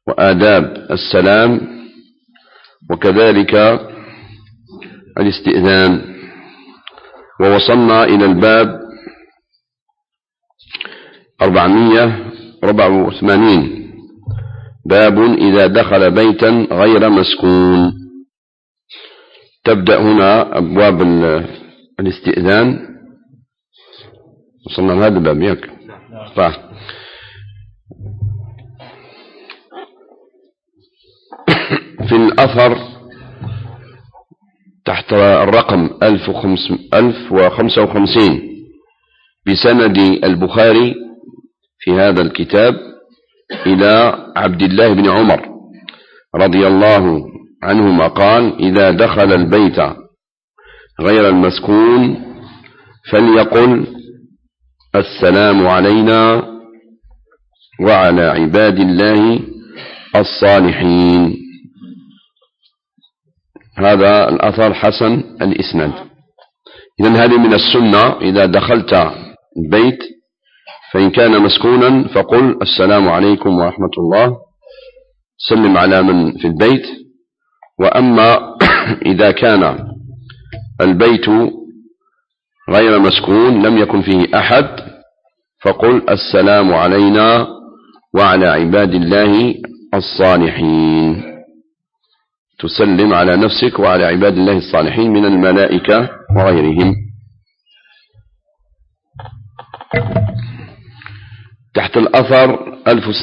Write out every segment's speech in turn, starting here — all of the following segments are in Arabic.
وآداب السلام، وكذلك الاستئذان. ووصلنا إلى الباب 484، باب إذا دخل بيتا غير مسكون. تبدأ هنا أبواب الاستئذان. وصلنا لهذا الباب ياك؟ صح. في الأثر تحت الرقم 1055 بسند البخاري في هذا الكتاب إلى عبد الله بن عمر رضي الله عنهما قال: إذا دخل البيت غير المسكون فليقل: السلام علينا وعلى عباد الله الصالحين. هذا الأثر حسن الإسناد. إذن هذه من السنة: إذا دخلت البيت فإن كان مسكونا فقل: السلام عليكم ورحمة الله، سلم على من في البيت. وأما إذا كان البيت غير مسكون لم يكن فيه أحد فقل: السلام علينا وعلى عباد الله الصالحين. تسلم على نفسك وعلى عباد الله الصالحين من الملائكة وغيرهم. تحت الأثر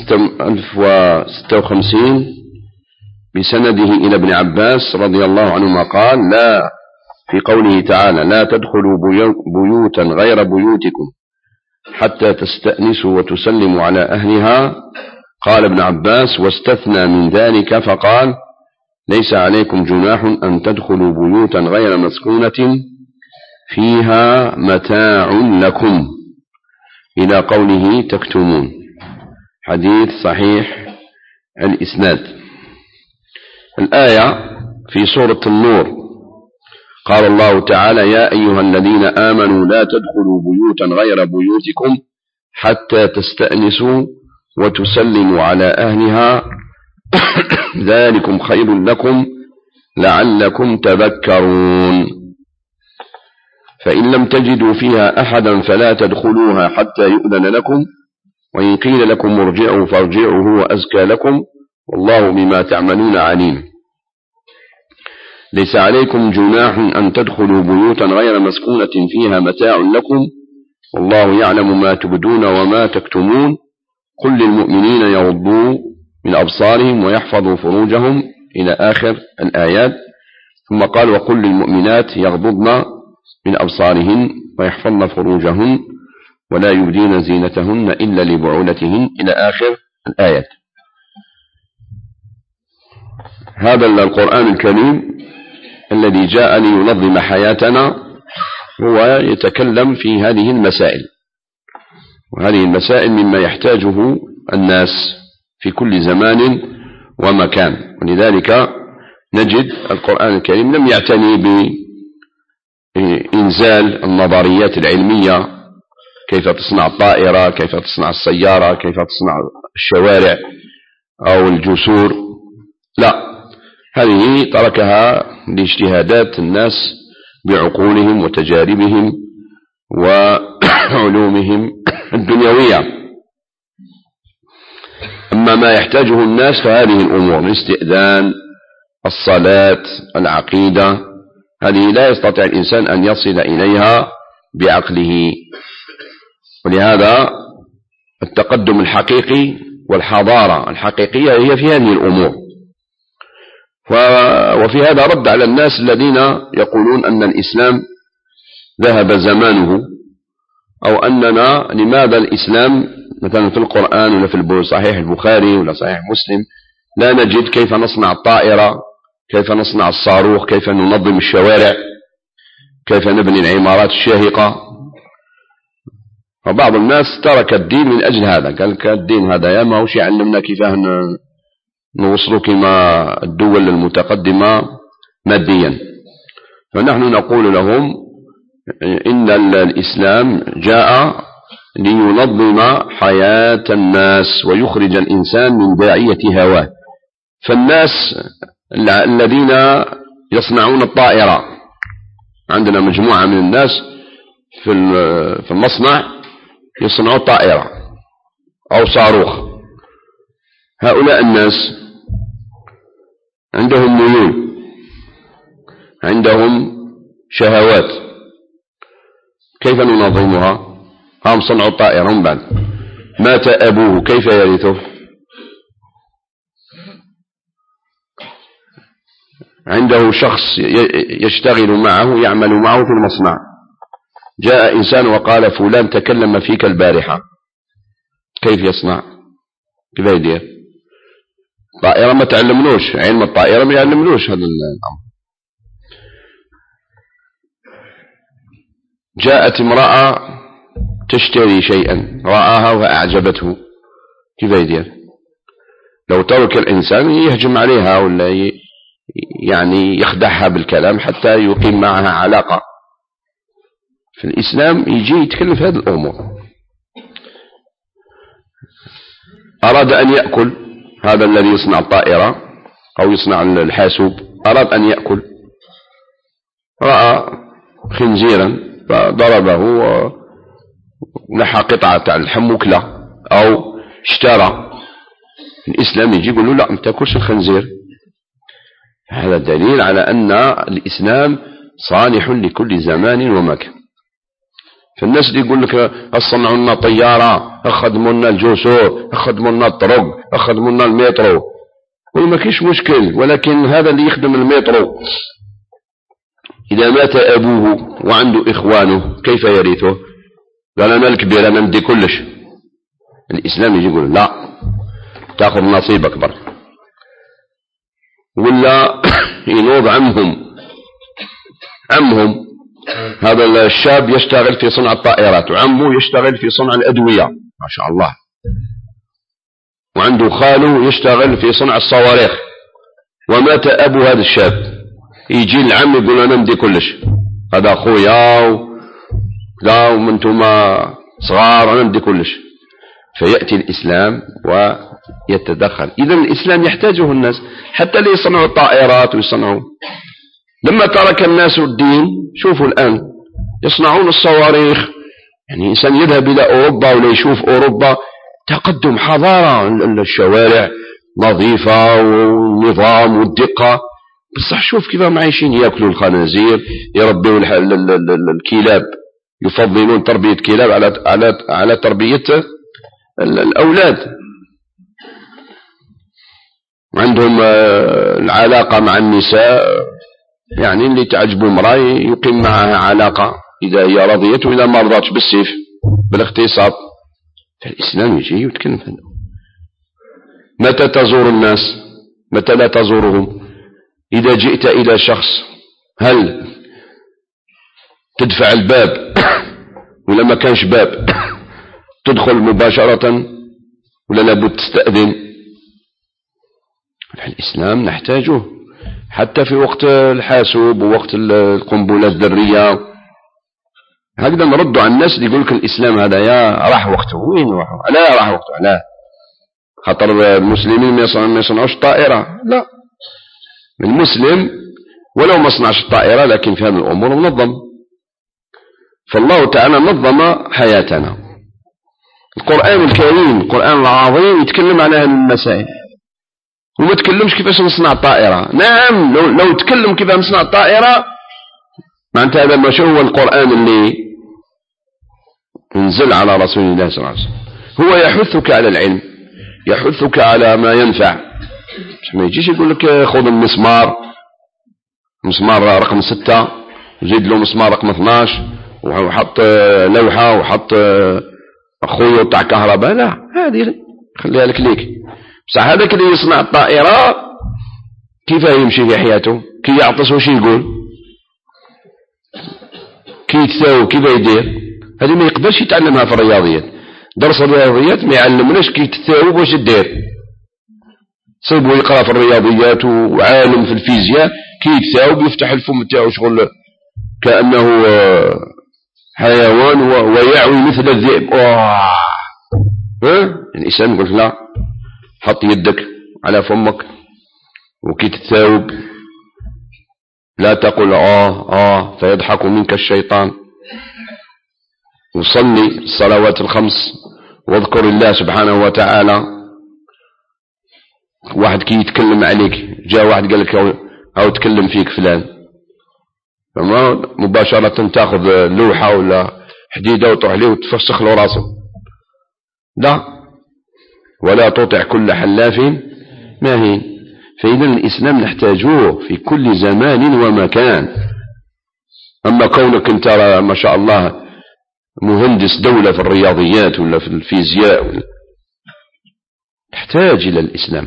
1056 بسنده إلى ابن عباس رضي الله عنهما قال: لا، في قوله تعالى: لا تدخلوا بيوتا غير بيوتكم حتى تستأنسوا وتسلموا على أهلها. قال ابن عباس: واستثنى من ذلك فقال: ليس عليكم جناح أن تدخلوا بيوتا غير مسكونة فيها متاع لكم، إلى قوله تكتمون. حديث صحيح الإسناد. الآية في سورة النور قال الله تعالى: يا أيها الذين آمنوا لا تدخلوا بيوتا غير بيوتكم حتى تستأنسوا وتسلموا على أهلها ذلكم خير لكم لعلكم تذكرون. فإن لم تجدوا فيها أحدا فلا تدخلوها حتى يؤذن لكم، وإن قيل لكم ارجعوا فارجعوا هو أزكى لكم، والله بما تعملون عليم. ليس عليكم جناح أن تدخلوا بيوتا غير مسكونة فيها متاع لكم، والله يعلم ما تبدون وما تكتمون. قل للمؤمنين يغضوا من أبصارهم ويحفظوا فروجهم، إلى آخر الآيات. ثم قال: وقل للمؤمنات يغضضن من أبصارهن ويحفظن فروجهن ولا يبدين زينتهن إلا لبعولتهن، إلى آخر الآيات. هذا القرآن الكريم الذي جاء لينظم حياتنا هو يتكلم في هذه المسائل، وهذه المسائل مما يحتاجه الناس في كل زمان ومكان. ولذلك نجد القرآن الكريم لم يعتني بإنزال النظريات العلمية: كيف تصنع الطائرة، كيف تصنع السيارة، كيف تصنع الشوارع أو الجسور. لا، هذه تركها لاجتهادات الناس بعقولهم وتجاربهم وعلومهم الدنيوية. أما ما يحتاجه الناس فهذه الأمور: الاستئذان، الصلاة، العقيدة، هذه لا يستطيع الإنسان أن يصل إليها بعقله. ولهذا التقدم الحقيقي والحضارة الحقيقية هي في هذه الأمور. وفي هذا رد على الناس الذين يقولون أن الإسلام ذهب زمانه، أو أننا لماذا الإسلام مثلا في القرآن ولا في صحيح البخاري ولا صحيح مسلم لا نجد كيف نصنع الطائرة، كيف نصنع الصاروخ، كيف ننظم الشوارع، كيف نبني العمارات الشاهقة. فبعض الناس ترك الدين من أجل هذا، قال الدين هذا يا ما هوش يعلمنا كيف نوصل كما الدول المتقدمة ماديا. فنحن نقول لهم إن الإسلام جاء لينظم حياة الناس ويخرج الإنسان من داعية هواه. فالناس الذين يصنعون الطائرة، عندنا مجموعة من الناس في المصنع يصنعوا طائرة أو صاروخ. هؤلاء الناس عندهم ميول، عندهم شهوات، كيف ننظمها؟ هم صنعوا طائرة، من بعد مات أبوه كيف يرثه؟ عنده شخص يشتغل معه يعمل معه في المصنع، جاء إنسان وقال فلان تكلم فيك البارحة، كيف يصنع؟ كيف يدير؟ طائرة ما تعلمنوش، علم الطائرة ما يعلمنوش هذا الأمر. جاءت امرأة تشتري شيئا رآها وأعجبته، كيف يدير؟ لو ترك الإنسان يهجم عليها ولا يعني يخدعها بالكلام حتى يقيم معها علاقة. في الإسلام يجي يتكلم في هذه الأمور. أراد أن يأكل هذا الذي يصنع الطائرة أو يصنع الحاسوب، أراد أن يأكل، رأى خنزيرا فضربه ونحى قطعة اللحم وكله، أو اشترى. الإسلام يجي يقول له لا ما تأكلش الخنزير. هذا دليل على أن الإسلام صالح لكل زمان ومكان. فالناس اللي يقول لك أصنعوا لنا طيارة، أخدموا لنا الجسور، أخدموا لنا الطرق، أخدموا لنا المترو، وما كيش مشكل، ولكن هذا اللي يخدم المترو إذا مات أبوه وعنده إخوانه كيف يرثه؟ قال أنا الكبير أنا ندي كلش. الإسلام يجي يقول لا، تأخذ نصيب أكبر. ولا ينوض عمهم هذا الشاب يشتغل في صنع الطائرات، وعمه يشتغل في صنع الأدوية ما شاء الله، وعنده خاله يشتغل في صنع الصواريخ، ومات أبو هذا الشاب، يجي العم يقول أنا ندي كلش، هذا أخويا لا ومنتما صغار أنا ندي كلش. فيأتي الإسلام ويتدخل. إذن الإسلام يحتاجه الناس حتى اللي يصنعوا الطائرات ويصنعوا. لما ترك الناس الدين، شوفوا الآن يصنعون الصواريخ. يعني إنسان يذهب إلى أوروبا ولا يشوف أوروبا تقدم حضارة، الشوارع نظيفة والنظام والدقة، بصح شوف كيف هم عايشين، يأكلوا الخنازير، يربوا الكلاب، يفضلون تربية كلاب على تربية الأولاد. عندهم العلاقة مع النساء، يعني اللي تعجبه امرأة يقيم معها علاقة إذا هي رضيت، وإذا ما رضتش بالسيف بالاغتصاب. فالإسلام يجي ويتكلم عنه. متى تزور الناس؟ متى لا تزورهم؟ إذا جئت إلى شخص هل تدفع الباب ولا ما كانش باب تدخل مباشرة ولا لابد تستأذن؟ الإسلام نحتاجه حتى في وقت الحاسوب ووقت القنبلات الذرية. هكذا نرد على الناس اللي يقول لك الإسلام هذا يا راح وقته. وين راح؟ لا راح وقته، لا، خاطر المسلمين ما يصنعوش طائرة. لا، المسلم ولو ما صنعش الطائرة لكن في هذه الأمور منظم. فالله تعالى نظم حياتنا. القرآن الكريم القرآن العظيم يتكلم على هذه المسائل، وما تكلمش كيفاش نصنع الطائرة. نعم، لو تكلم كيف نصنع الطائرة معناتها هذا ما هو القرآن اللي انزل على رسول الله صلى الله عليه وسلم. هو يحثك على العلم، يحثك على ما ينفع. ما يجيش يقول لك خذ المسمار رقم 6 وزيد له مسمار رقم 12 وحط لوحة وحط خيوط تاع كهرباء. لا، هذه خليها لك ليك. بصح هذاك اللي يصنع الطائرة كيف يمشي في حياته؟ كي يعطس وش يقول؟ كي يتساوي كيف يدير؟ هذه ما يقدرش يتعلمها في الرياضيات. درس الرياضيات ما يعلمناش كي تتساوي واش تدير. صيبوا يقرأ في الرياضيات وعالم في الفيزياء، كي يتساوي يفتح الفم تاعو شغل كأنه حيوان ويعوي مثل الذئب. الإنسان يقول لا، حط يدك على فمك وكي تتثاوب لا تقل فيضحك منك الشيطان، وصلي الصلوات الخمس واذكر الله سبحانه وتعالى. واحد كي يتكلم عليك، جاء واحد قال لك أو تكلم فيك فلان، فما مباشرة تأخذ لوحة ولا حديدة وتروح له وتفسخ له راسه، لا، ولا تطع كل حلاف ماهين. فإذا الإسلام نحتاجوه في كل زمان ومكان. أما كونك انت ما شاء الله مهندس دولة في الرياضيات ولا في الفيزياء، تحتاج إلى الإسلام،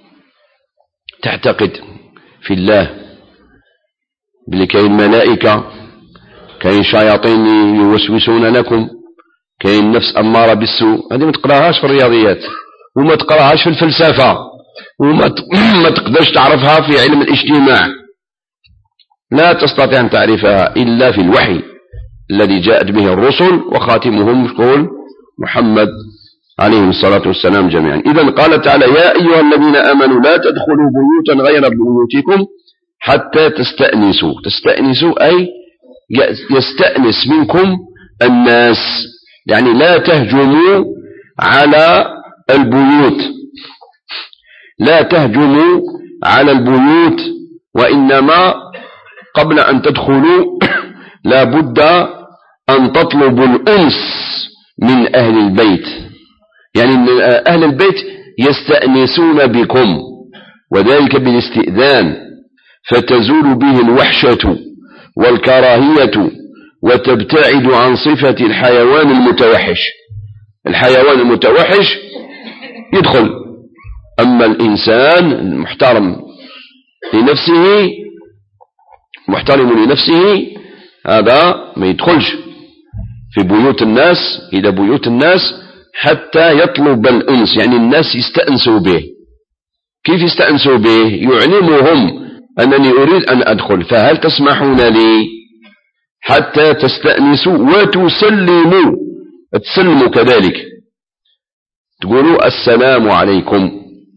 تعتقد في الله بلي كاين ملائكة، كاين شياطين يوسوسون لكم، كاين نفس أمارة بالسوء. هذه ما تقراهاش في الرياضيات، وما تقراهاش في الفلسفة، وما تقدرش تعرفها في علم الاجتماع، لا تستطيع أن تعرفها إلا في الوحي الذي جاءت به الرسل، وخاتمهم يقول محمد عليه الصلاة والسلام جميعا. إذن قال تعالى: يا أيها الذين آمنوا لا تدخلوا بيوتا غير بيوتكم حتى تستأنسوا. تستأنسوا أي يستأنس منكم الناس، يعني لا تهجموا على البيوت، لا تهجموا على البيوت، وإنما قبل أن تدخلوا لا بد أن تطلبوا الأنس من أهل البيت، يعني أهل البيت يستأنسون بكم، وذلك بالاستئذان، فتزول به الوحشة والكراهية وتبتعد عن صفة الحيوان المتوحش. الحيوان المتوحش يدخل، أما الإنسان المحترم لنفسه، محترم لنفسه، هذا ما يدخلش في بيوت الناس، إلى بيوت الناس حتى يطلب الأنس، يعني الناس يستأنسوا به. كيف يستأنسوا به؟ يعلمهم أنني أريد أن أدخل، فهل تسمحون لي حتى تستأنسوا وتسلموا، تسلموا كذلك، تقولوا السلام عليكم.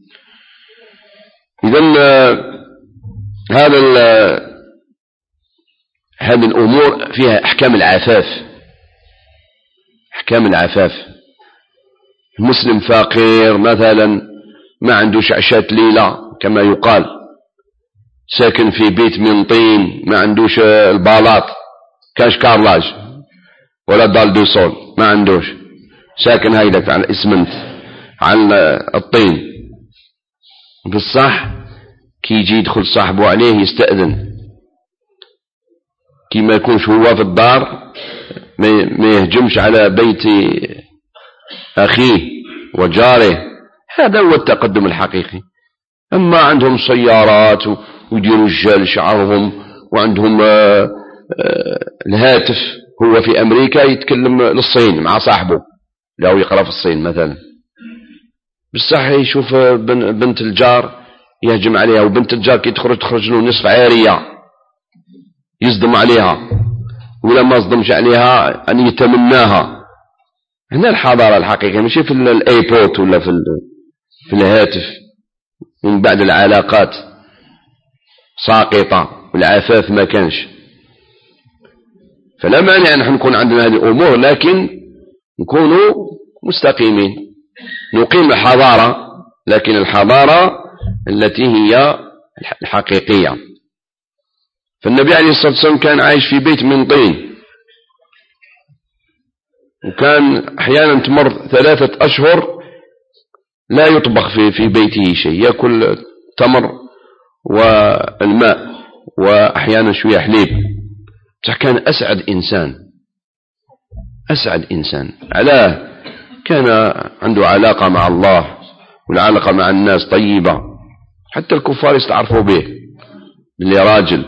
إذن هذه الأمور فيها أحكام العفاف. أحكام العفاف، المسلم فقير مثلا، ما عندوش عشاة ليلة كما يقال، ساكن في بيت من طين، ما عندوش البالاط، كاش كارلاج ولا دال دو سول، ما عندوش، ساكن هيدك على الإسمنت، على الطين. بالصح كي يجي يدخل صاحبه عليه يستأذن، كي ما يكونش هو في الدار ما يهجمش على بيت أخيه وجاره. هذا هو التقدم الحقيقي. أما عندهم سيارات ويديروا الرجال شعرهم، وعندهم الهاتف، هو في أمريكا يتكلم للصين مع صاحبه لو يقرأ في الصين مثلا، بالصح يشوف بنت الجار يهجم عليها، وبنت الجار كي تخرج له نصف عارية يصدم عليها، ولا ما صدمش عليها أن يتمناها. هنا الحضارة الحقيقية، ماشي في الايبوت ولا في الهاتف. من بعد العلاقات ساقطة والعفاف ما كانش، فلا مانع نحن نكون عندنا هذه الأمور، لكن نكونوا مستقيمين، نقيم الحضارة، لكن الحضارة التي هي الحقيقية. فالنبي عليه الصلاة والسلام كان عايش في بيت من طين، وكان أحيانا تمر 3 أشهر لا يطبخ في بيته شيء، يأكل تمر والماء وأحيانا شوية حليب. كان أسعد إنسان، أسعد إنسان. علاه؟ كان عنده علاقة مع الله، والعلاقة مع الناس طيبة، حتى الكفار يستعرفوا به اللي راجل.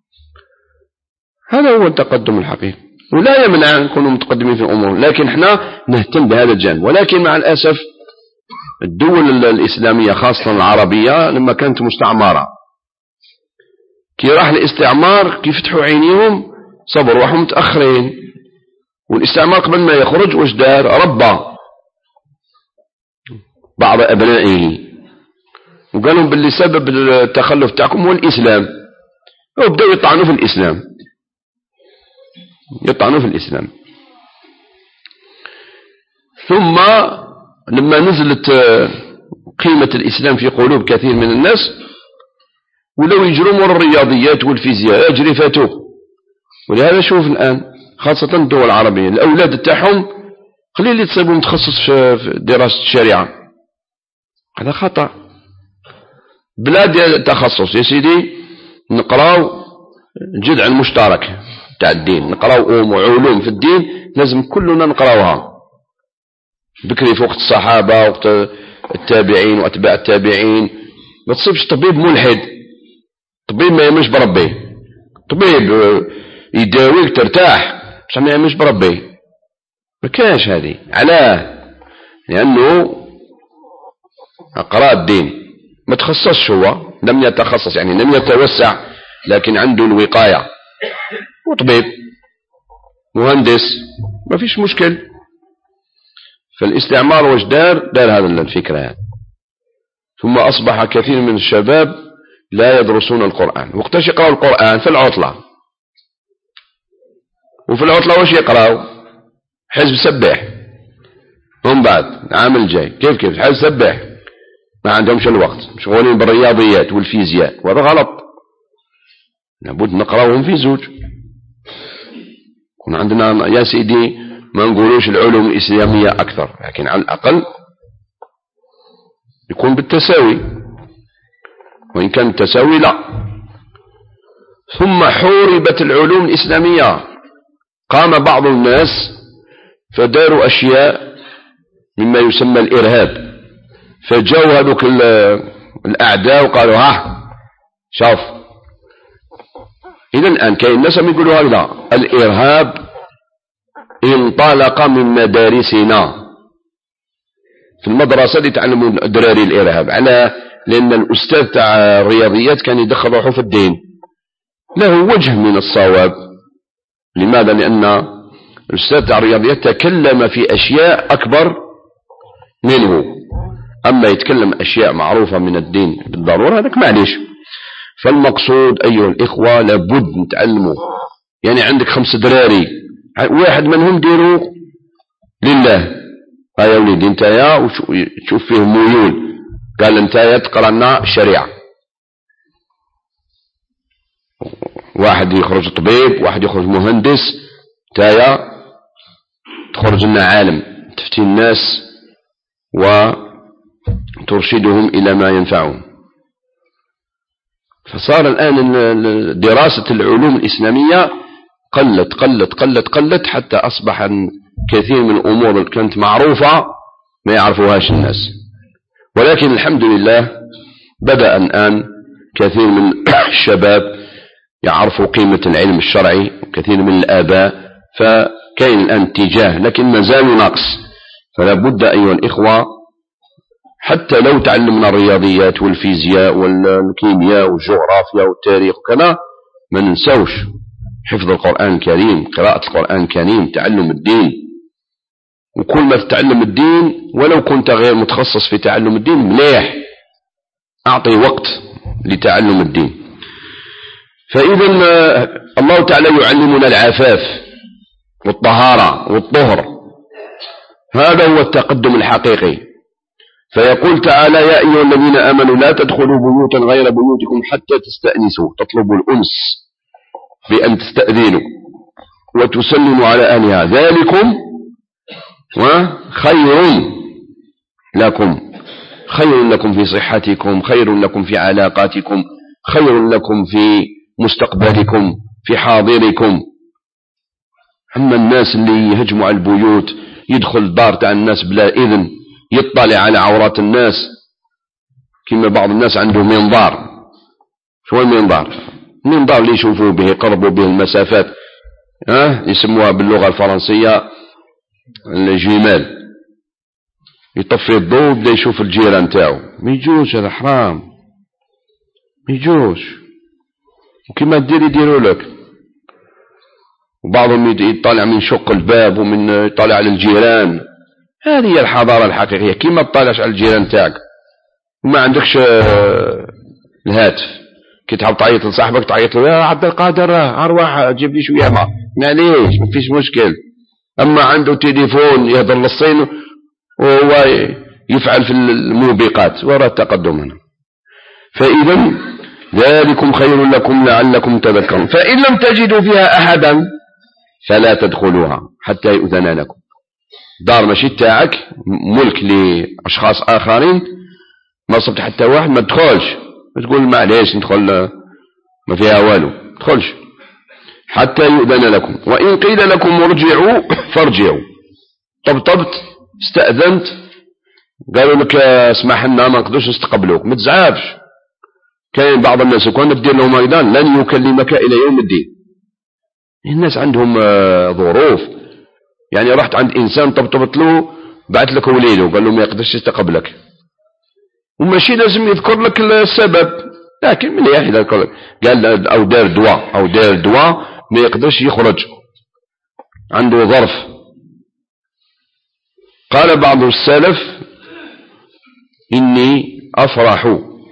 هذا هو التقدم الحقيقي، ولا يمنع أن نكونوا متقدمين في الأمور، لكن احنا نهتم بهذا الجانب. ولكن مع الأسف الدول الإسلامية خاصة العربية لما كانت مستعمرة، كي راح الاستعمار كي فتحوا عينيهم صبروا وهم متأخرين، والاستعمار قبل ما يخرج واش دار؟ ربى بعض أبنائه وقال لهم باللي سبب التخلف تاعكم هو الإسلام، وبدأوا يطعنوا في الإسلام، يطعنوا في الإسلام. ثم لما نزلت قيمة الإسلام في قلوب كثير من الناس ولو يجروا مر الرياضيات والفيزياء يجري فاتوه. ولهذا شوف الآن خاصة الدول العربية الأولاد تاعهم قليل اللي تصيبهم متخصص في دراسة الشريعة، هذا خطأ. بلاد تخصص يا سيدي نقراو الجذع المشترك تاع الدين، نقراو علوم في الدين لازم كلنا نقراوها. بكري في وقت الصحابة وقت التابعين وأتباع التابعين ما تصيبش طبيب ملحد، طبيب ما يمش بربي، طبيب يداويك ترتاح بصح ما يمش بربي، ما كاش هذه. علاه؟ لأنه قراء الدين ما تخصصش، هو لم يتخصص يعني لم يتوسع، لكن عنده الوقاية، وطبيب مهندس ما فيش مشكل. فالاستعمار واش دار هذا الفكرة يعني. ثم أصبح كثير من الشباب لا يدرسون القرآن. وقتاش يقرأوا القرآن؟ في العطلة. وفي العطلة واش يقرأوا؟ حزب سبح. هم بعد العام الجاي كيف حزب سبح، ما عندهمش الوقت، مشغولين بالرياضيات والفيزياء، وهذا غلط. لابد نقرأهم في زوج. كنا عندنا يا سيدي ما نقولوش العلوم الإسلامية أكثر، لكن على الأقل يكون بالتساوي، وإن كان التساوي لا. ثم حوربت العلوم الإسلامية، قام بعض الناس فداروا أشياء مما يسمى الإرهاب، فجاءوا هذوك الأعداء وقالوا شوف إذا الآن كاين الناس يقولوا هذا الإرهاب انطلق من مدارسنا. في المدرسة اللي تعلموا الدراري الإرهاب، على لأن الأستاذ تاع الرياضيات كان يدخل روحه في الدين، له وجه من الصواب. لماذا؟ لأن الأستاذ تاع الرياضيات تكلم في أشياء أكبر منه، أما يتكلم أشياء معروفة من الدين بالضرورة هذاك معليش. فالمقصود أيها الإخوة لابد نتعلموا. يعني عندك 5 دراري، واحد منهم ديروا لله، يا وليدي انت يا وشوف فيه ميول، قال انت يا تقرأ لنا الشريعة. واحد يخرج طبيب، واحد يخرج مهندس، تايا تخرج لنا عالم، تفتي الناس وترشدهم إلى ما ينفعهم. فصار الآن دراسة العلوم الإسلامية قلت حتى أصبح كثير من الأمور اللي كانت معروفة ما يعرفوهاش الناس. ولكن الحمد لله بدأ الآن كثير من الشباب يعرفوا قيمة العلم الشرعي، وكثير من الآباء، فكاين الآن اتجاه، لكن ما زال ناقص. فلا بد أيها الإخوة حتى لو تعلمنا الرياضيات والفيزياء والكيمياء والجغرافيا والتاريخ وكذا، ما ننسوش حفظ القرآن الكريم، قراءة القرآن الكريم، تعلم الدين. وكل ما تتعلم الدين ولو كنت غير متخصص في تعلم الدين مليح، أعطي وقت لتعلم الدين. فإذا الله تعالى يعلمنا العفاف والطهارة والطهر، هذا هو التقدم الحقيقي. فيقول تعالى يا أيها الذين آمنوا لا تدخلوا بيوتا غير بيوتكم حتى تستأنسوا، تطلبوا الأنس بأن تستأذنوا وتسلموا على أهلها، ذلكم خير لكم، خير لكم في صحتكم، خير لكم في علاقاتكم، خير لكم في مستقبلكم، في حاضركم. أما الناس اللي يهجموا على البيوت، يدخل الدار تاع الناس بلا إذن، يطلع على عورات الناس، كما بعض الناس عنده منظار. شو المنظار؟ المنظار اللي يشوفوا به، يقربوا به المسافات، يسموها باللغة الفرنسية الجمال. يطفي الضوء بدا يشوف الجيران تاعو، ما يجوش، هذا حرام، ما يجوش. وكما دير يديروا لك. وبعضهم يطالع من شق الباب ومن يطالع على الجيران. هذه هي الحضارة الحقيقية. كيما تطالعش على الجيران تاعك وما عندكش الهاتف، كي تحب تعيط لصاحبك تعيط له يا عبد القادر أروح جيب لي شوية ماء، معليش ما فيش مشكل. أما عنده تليفون يهضر للصين وهو يفعل في الموبقات وراء التقدم هنا. فإذا ذلكم خير لكم لعلكم تذكرون. فإن لم تجدوا فيها أحدا فلا تدخلوها حتى يؤذن لكم. دار ماشي تاعك، ملك لأشخاص آخرين، ما صبت حتى واحد ما تدخلش، تقول معليش ندخل ما فيها والو، تدخلش حتى يؤذن لكم. وإن قيل لكم ارجعوا فارجعوا. طبطبت استأذنت قالوا لك اسمح لنا ما نقدرش نستقبلوك، ما تزعفش. كاين بعض الناس كون تدير لهم أيضا لن يكلمك إلى يوم الدين. الناس عندهم ظروف، يعني رحت عند إنسان طبطبت له بعت لك وليده وقال له ما يقدرش يستقبلك، وماشي لازم يذكر لك السبب، لكن من يحيى ذكر قال أو دار دواء ما يقدرش يخرج عنده ظرف. قال بعض السلف إني أفرح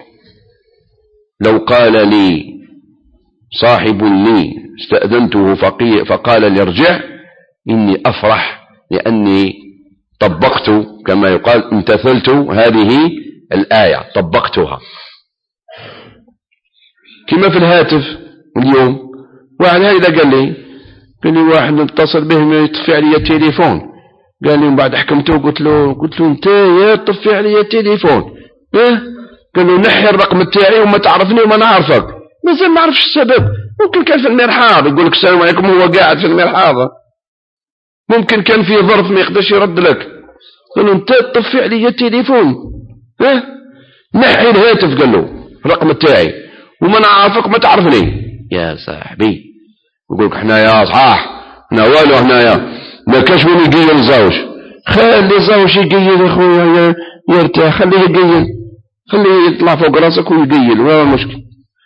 لو قال لي صاحب لي استأذنته فقال لي ارجع، إني أفرح لأني طبقت كما يقال امتثلت هذه الآية، طبقتها. كما في الهاتف اليوم واحد هذا قال لي واحد اتصل به يطفي علي التليفون، قال لي بعد حكمته قلت له انت يا طفي علي التليفون، قال له نحي الرقم تاعي وما تعرفني وما نعرفك. مازال ما عرفش السبب، ممكن كان في المرحاض يقول لك السلام عليكم هو قاعد في المرحاض، ممكن كان في ظرف ما يقدرش يرد لك، قال له انت طفي علي التليفون، نحي الهاتف قال له الرقم تاعي وما نعرفك ما تعرفني. يا صاحبي يقول لك حنايا صحاح حنا والو، حنايا ما كاش وين يقيل زوج، خلي زوج يقيل يا خويا يرتاح، خليه يقيل، خليه يطلع فوق راسك ويقيل ولا مشكل.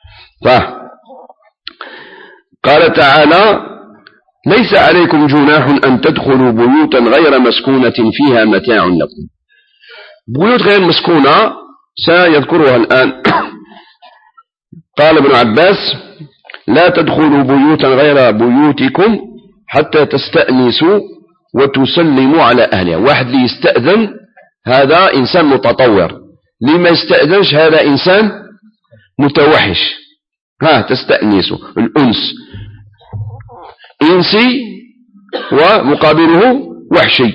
قال تعالى ليس عليكم جناح أن تدخلوا بيوتا غير مسكونة فيها متاع لكم. بيوت غير مسكونة سيذكرها الآن. قال ابن عباس لا تدخلوا بيوتا غير بيوتكم حتى تستأنسوا وتسلموا على أهلها. واحد اللي يستأذن هذا إنسان متطور، لما يستأذنش هذا إنسان متوحش. تستأنسوا، الأنس إنسي ومقابله وحشي.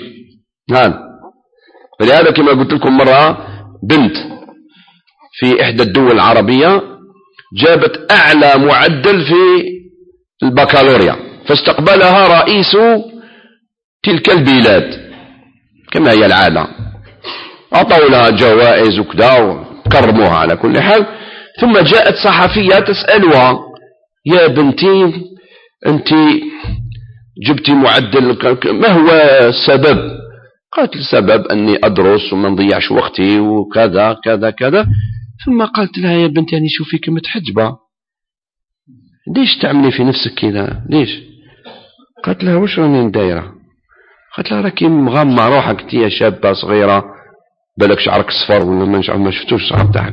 فلهذا كما قلت لكم مرة بنت في إحدى الدول العربية جابت أعلى معدل في البكالوريا، فاستقبلها رئيس تلك البلاد كما هي العادة، أعطوا لها جوائز وكذا وكرموها على كل حال. ثم جاءت صحفية تسألها يا بنتي أنت جبتي معدل ما هو السبب؟ قالت السبب أني أدرس وما نضيعش وقتي وكذا كذا كذا. ثم قالت لها يا بنتي يعني شوفيك متحجبة، ليش تعملي في نفسك كذا ليش؟ قالت لها وش راني دايرة؟ قالت لها راكي مغمى روحك انت يا شابة صغيرة بالك شعرك صفر ولا ما شفتوش الشعر تاعك.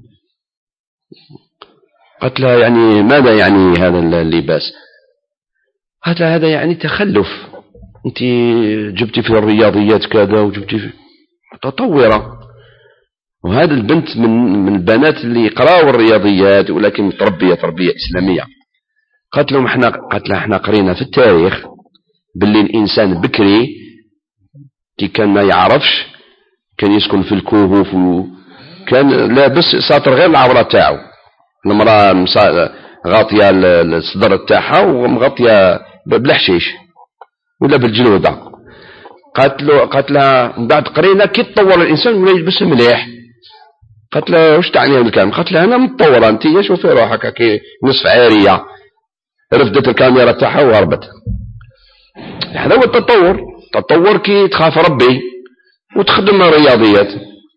قالت لها يعني ماذا يعني هذا اللباس؟ قالت لها هذا يعني تخلف، انت جبتي في الرياضيات كذا وجبتي في متطورة. وهذا البنت من البنات اللي يقراوا الرياضيات ولكن متربية تربية إسلامية. قالت لهم احنا قرينا في التاريخ باللي الإنسان بكري كي كان ما يعرفش كان يسكن في الكهوف وكان لابس ساطر غير العورة تاعو، المرأة غاطية الصدر تاعها ومغطية بالحشيش ولا بالجلودة. قالت لها من بعد قرينا كي تطور الإنسان ولا يلبس مليح. قالت لها وش تعني هذا الكلام؟ قالت لها أنا متطورة، أنت شوفي روحك كي نصف عارية. رفدت الكاميرا تاعها وهربت. هذا هو التطور كي تخاف ربي وتخدم رياضيات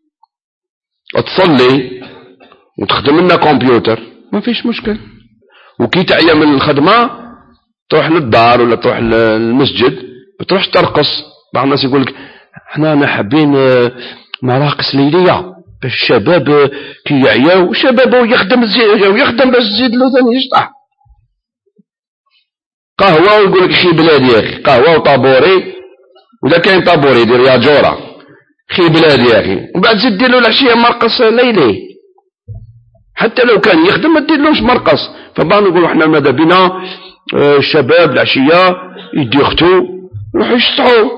تصلي وتخدم لنا كمبيوتر ما فيش مشكل، وكي تعيا من الخدمة تروح للدار ولا تروح للمسجد بتروح ترقص. بعض الناس يقول لك احنا حابين مراقص ليلية باش الشباب كي يعياو شباب يخدم باش تزيد له ثاني يشطح قهوة ويقول لك خي بلادي يا اخي قهوة وطابوري ولا كاين طابوري يدير يا جورة خي بلادي يا اخي وبعد زيد دير له العشية مرقص ليلي حتى لو كان يخدم ما ديرلوش مرقص. فبعض نقولوا احنا ماذا بنا الشباب العشية يديختوا يروحوا يشطحوا.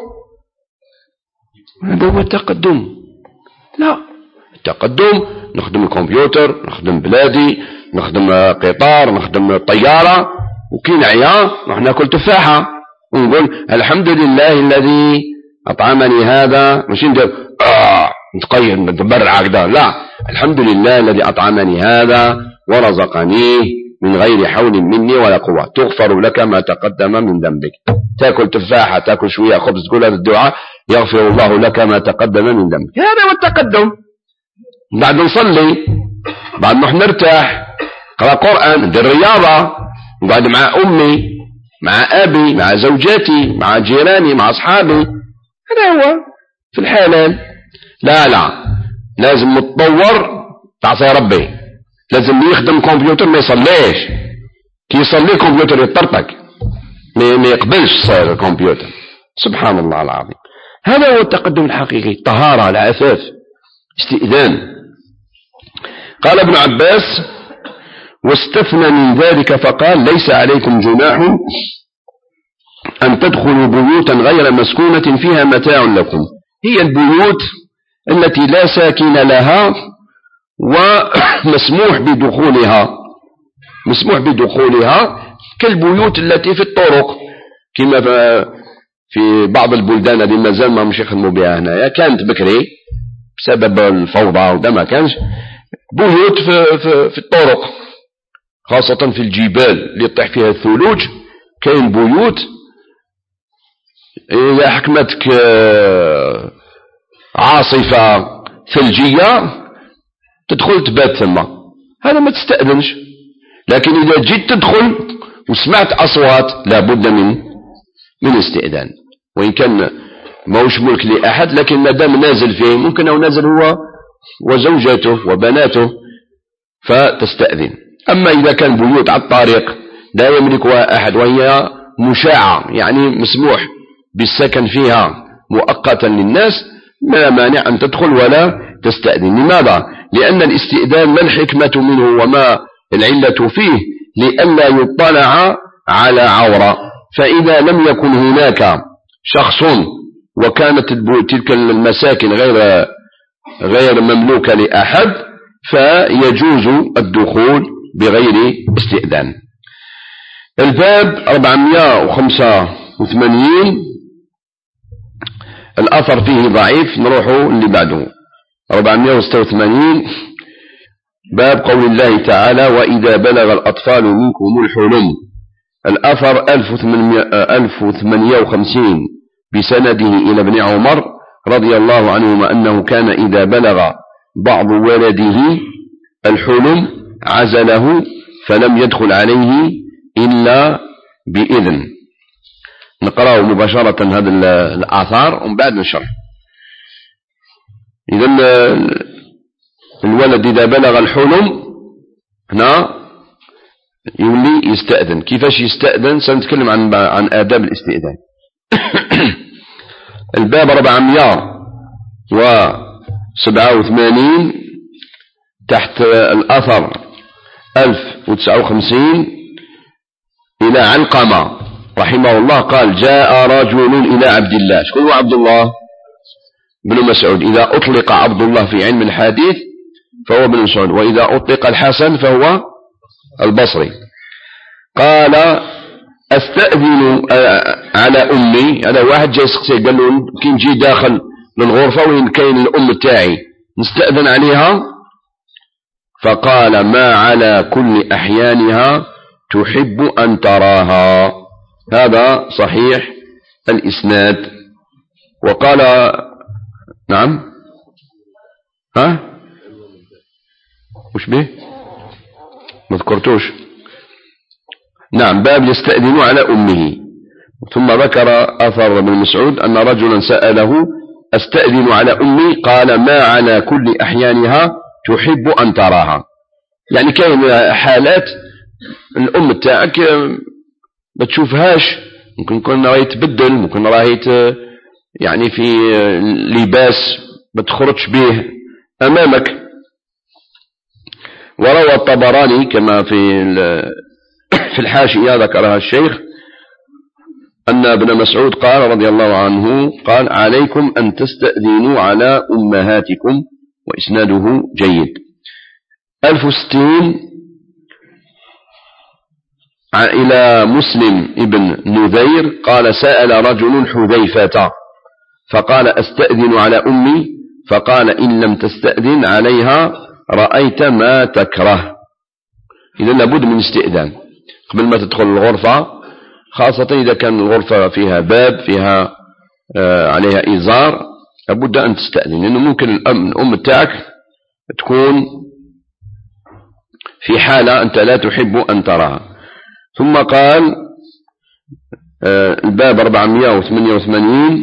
هذا هو التقدم؟ لا، التقدم نخدم الكمبيوتر نخدم بلادي نخدم قطار نخدم طيارة وكي نعيا نروح ناكل تفاحة ونقول الحمد لله الذي أطعمني هذا ماشي ندير نتقيد نتبرع هكذا لا الحمد لله الذي أطعمني هذا ورزقنيه من غير حول مني ولا قوة تغفر لك ما تقدم من ذنبك. تأكل تفاحة تأكل شوية خبز تقول هذا الدعاء يغفر الله لك ما تقدم من ذنبك. هذا هو التقدم. بعد نصلي بعد نروح نرتاح نقرأ قرآن ندير رياضة نقعد مع أمي مع أبي مع زوجاتي مع جيراني مع أصحابي. هذا هو في الحلال. لا لازم متطور تعصي ربي لازم يخدم كمبيوتر ما يصليش كي يصلي الكمبيوتر يطرطق ما يقبلش صاير الكمبيوتر. سبحان الله العظيم. هذا هو التقدم الحقيقي. طهارة العفاف استئذان. قال ابن عباس واستثنى من ذلك فقال ليس عليكم جناح أن تدخلوا بيوتا غير مسكونة فيها متاع لكم. هي البيوت التي لا ساكن لها ومسموح بدخولها كالبيوت التي في الطرق كما في بعض البلدان اللي مازال ما مش يخدموا بها هنايا كانت بكري بسبب الفوضى وده ما كانش بيوت في الطرق خاصة في الجبال اللي يطيح فيها الثلوج. كاين بيوت إذا حكمتك عاصفة ثلجية تدخل تبات ثم هذا ما تستأذنش. لكن إذا جيت تدخل وسمعت أصوات لابد من استئذان وإن كان موش ملك لأحد لكن ما دام نازل فيه ممكن أو نازل هو وزوجته وبناته فتستأذن. أما إذا كان بيوت على الطريق لا يملكها أحد وهي مشاعة يعني مسموح بالسكن فيها مؤقتا للناس لا مانع أن تدخل ولا تستأذن. لماذا؟ لأن الاستئذان ما الحكمة منه وما العلة فيه لئلا يطلع على عورة. فإذا لم يكن هناك شخص وكانت تلك المساكن غير مملوكة لأحد فيجوز الدخول بغير استئذان. الباب 485 الأثر فيه ضعيف. نروح اللي بعده 486 باب قول الله تعالى وإذا بلغ الأطفال منكم الحلم. الأثر 1058 بسنده إلى ابن عمر رضي الله عنهما أنه كان إذا بلغ بعض ولده الحلم عزله فلم يدخل عليه إلا بإذن. نقرأه مباشرة هذا الآثار ومن بعد نشرح. إذن الولد إذا بلغ الحلم هنا يولي يستأذن. كيفاش يستأذن؟ سنتكلم عن آداب الاستئذان. الباب 487 تحت الأثر 1059 إلى علقمة رحمه الله قال جاء رجل إلى عبد الله. شكون هو عبد الله؟ بن مسعود. إذا أطلق عبد الله في علم الحديث فهو بن مسعود وإذا أطلق الحسن فهو البصري. قال أستأذن على أمي. هذا واحد جاي يسقسي قال له كي نجي داخل للغرفة وين كاين الأم تاعي نستأذن عليها؟ فقال ما على كل أحيانها تحب أن تراها. هذا صحيح الإسناد. وقال نعم وش به ما ذكرتوش نعم، باب يستأذن على أمه. ثم ذكر أثر ابن مسعود أن رجلا سأله: أستأذن على أمي؟ قال: ما على كل أحيانها تحب أن تراها. يعني كاين حالات الأم تاعك ما تشوفهاش، ممكن راهي تبدل، ممكن راهي يعني في لباس ما تخرجش به أمامك. وروى الطبراني كما في الحاشية ذكرها الشيخ أن ابن مسعود قال رضي الله عنه قال: عليكم أن تستأذنوا على أمهاتكم، وإسناده جيد. 1060 إلى مسلم ابن نذير قال: سأل رجل حذيفة فقال: أستأذن على أمي؟ فقال: إن لم تستأذن عليها رأيت ما تكره. إذا لابد من استئذان قبل ما تدخل الغرفة، خاصة إذا كان الغرفة فيها باب فيها عليها إزار، لابد أن تستأذن، لأنه ممكن الأم تاعك تكون في حالة أنت لا تحب أن تراها. ثم قال الباب 488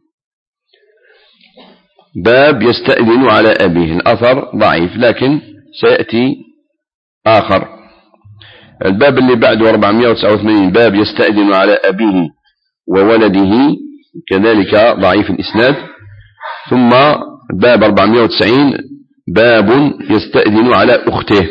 باب يستأذن على أبيه. الأثر ضعيف لكن سيأتي آخر. الباب اللي بعده 489 باب يستأذن على أبيه وولده، كذلك ضعيف الإسناد. ثم باب 490 باب يستأذن على أخته.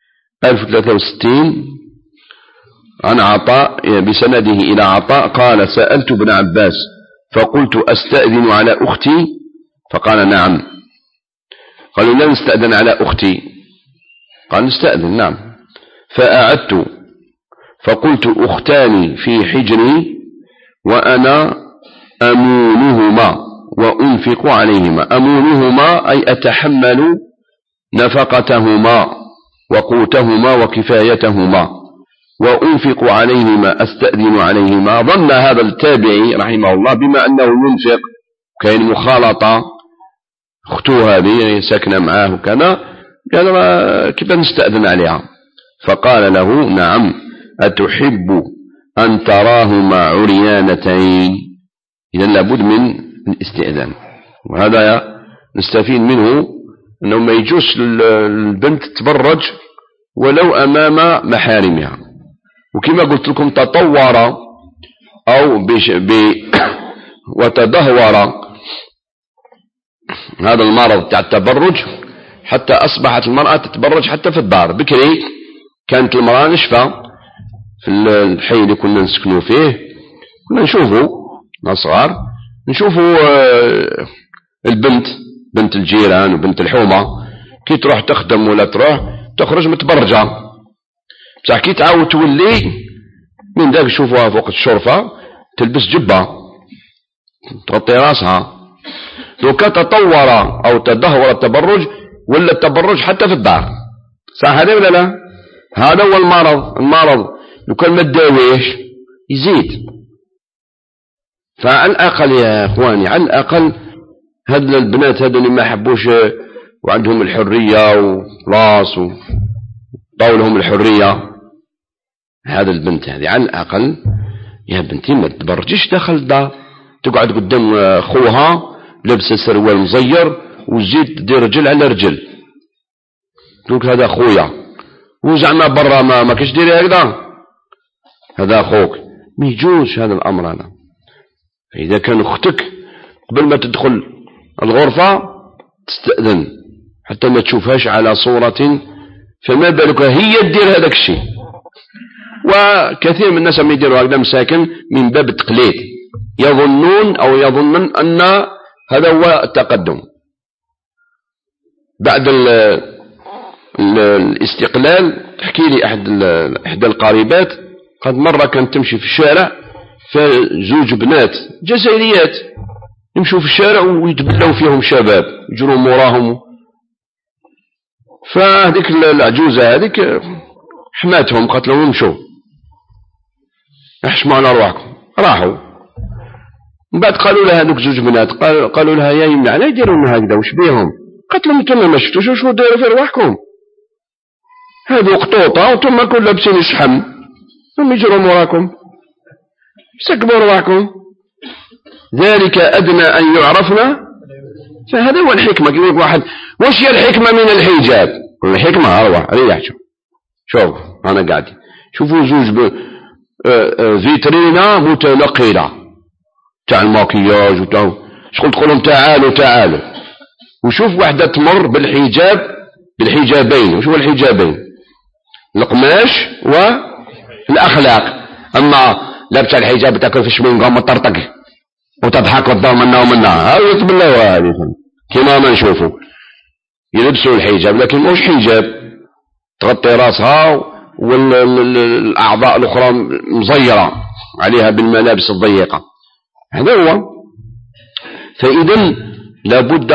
1063 عن عطاء بسنده إلى عطاء قال: سألت ابن عباس فقلت: أستأذن على أختي؟ فقال: نعم. قالوا: لا نستأذن على أختي. قال: نستأذن. نعم. فأعدت فقلت: أختاني في حجري وأنا أمونهما وأنفق عليهما. أمونهما أي أتحمل نفقتهما وقوتهما وكفايتهما، وأنفق عليهما أستأذن عليهما. ظن هذا التابعي رحمه الله بما أنه ينفق كاين مخالطة، أخته هذه ساكنة معاه وكذا، قال: كيف نستأذن عليها؟ فقال له: نعم، أتحب أن تراهما عريانتين؟ إذا لابد من الاستئذان. وهذا نستفيد منه أنه ما يجوز البنت تبرج ولو أمام محارمها. وكما قلت لكم تطور أو وتدهور هذا المرض تاع التبرج حتى أصبحت المرأة تتبرج حتى في الدار. بكري كانت المرأة نشفى في الحي اللي كنا نسكنوا فيه، كنا نشوفوا صغار نشوفوا البنت، بنت الجيران وبنت الحومة، كي تروح تخدم ولا تروح تخرج متبرجة، بصح كي تعاود تولي من ذاك يشوفوها فوق الشرفة تلبس جبة تغطي راسها. لو كان تطور أو تدهور التبرج ولا التبرج حتى في الدار، صح هذا ولا لا؟ هذا هو المرض لو كان ما تداويش يزيد. فعلى الأقل يا إخواني، على الأقل هاد البنات هذا اللي ما حبوش وعندهم الحرية وخلاص وطاولهم الحرية، هذا البنت هذه على الأقل يا بنتي ما تبرجيش داخل الدار، تقعد قدام خوها لابسه سروال مزير وزيد دير رجل على رجل، تقولك هذا خويا، وزعما برا ما كاش ديري هكذا، هذا خوك. ما يجوز هذا الأمر هذا. فإذا كان أختك قبل ما تدخل الغرفة تستأذن حتى ما تشوفهاش على صورة، فما بالك هي تدير هذاك الشيء. وكثير من الناس ما يديروا هكذا مساكن من باب التقليد، يظنون أو يظنن أن هذا هو التقدم. بعد الاستقلال تحكي لي إحدى القاربات قد مرة كانت تمشي في الشارع فزوج بنات جزائريات يمشوا في الشارع ويتبلوا فيهم شباب يجروا موراهم، فهذيك العجوزة هذيك حماتهم قالت لهم امشوا احشموا على روحكم، راحوا. من بعد قالوا لها هذوك زوج بنات قالوا لها يا يمنع لا يديرون هكذا وش بيهم؟ قالت لهم انتم ما شفتوش وشو دايروا في رواحكم؟ هذو قطوطة وانتم كل لابسين الشحم، هم يجروا وراكم سكبوا رواحكم. ذلك أدنى أن يعرفنا. فهذا هو الحكمة. يقول واحد وش هي الحكمة من الحجاب؟ الحكمة أروح ريح شوف أنا قاعد شوفوا زوج فيترينا متنقلة تاع الماكياج وتاع شغل تقولهم تعالوا وشوف واحدة تمر بالحجابين. وشوف الحجابين القماش والأخلاق. أما لابسة الحجاب تاكل في الشمينغام وترطق وتضحك وتدور منا ومنا هاو يتبلوا هذه كما ما نشوفوا يلبسوا الحجاب لكن مش حجاب تغطي راسها والأعضاء الأخرى مزيرة عليها بالملابس الضيقة. هذا هو. فإذا لابد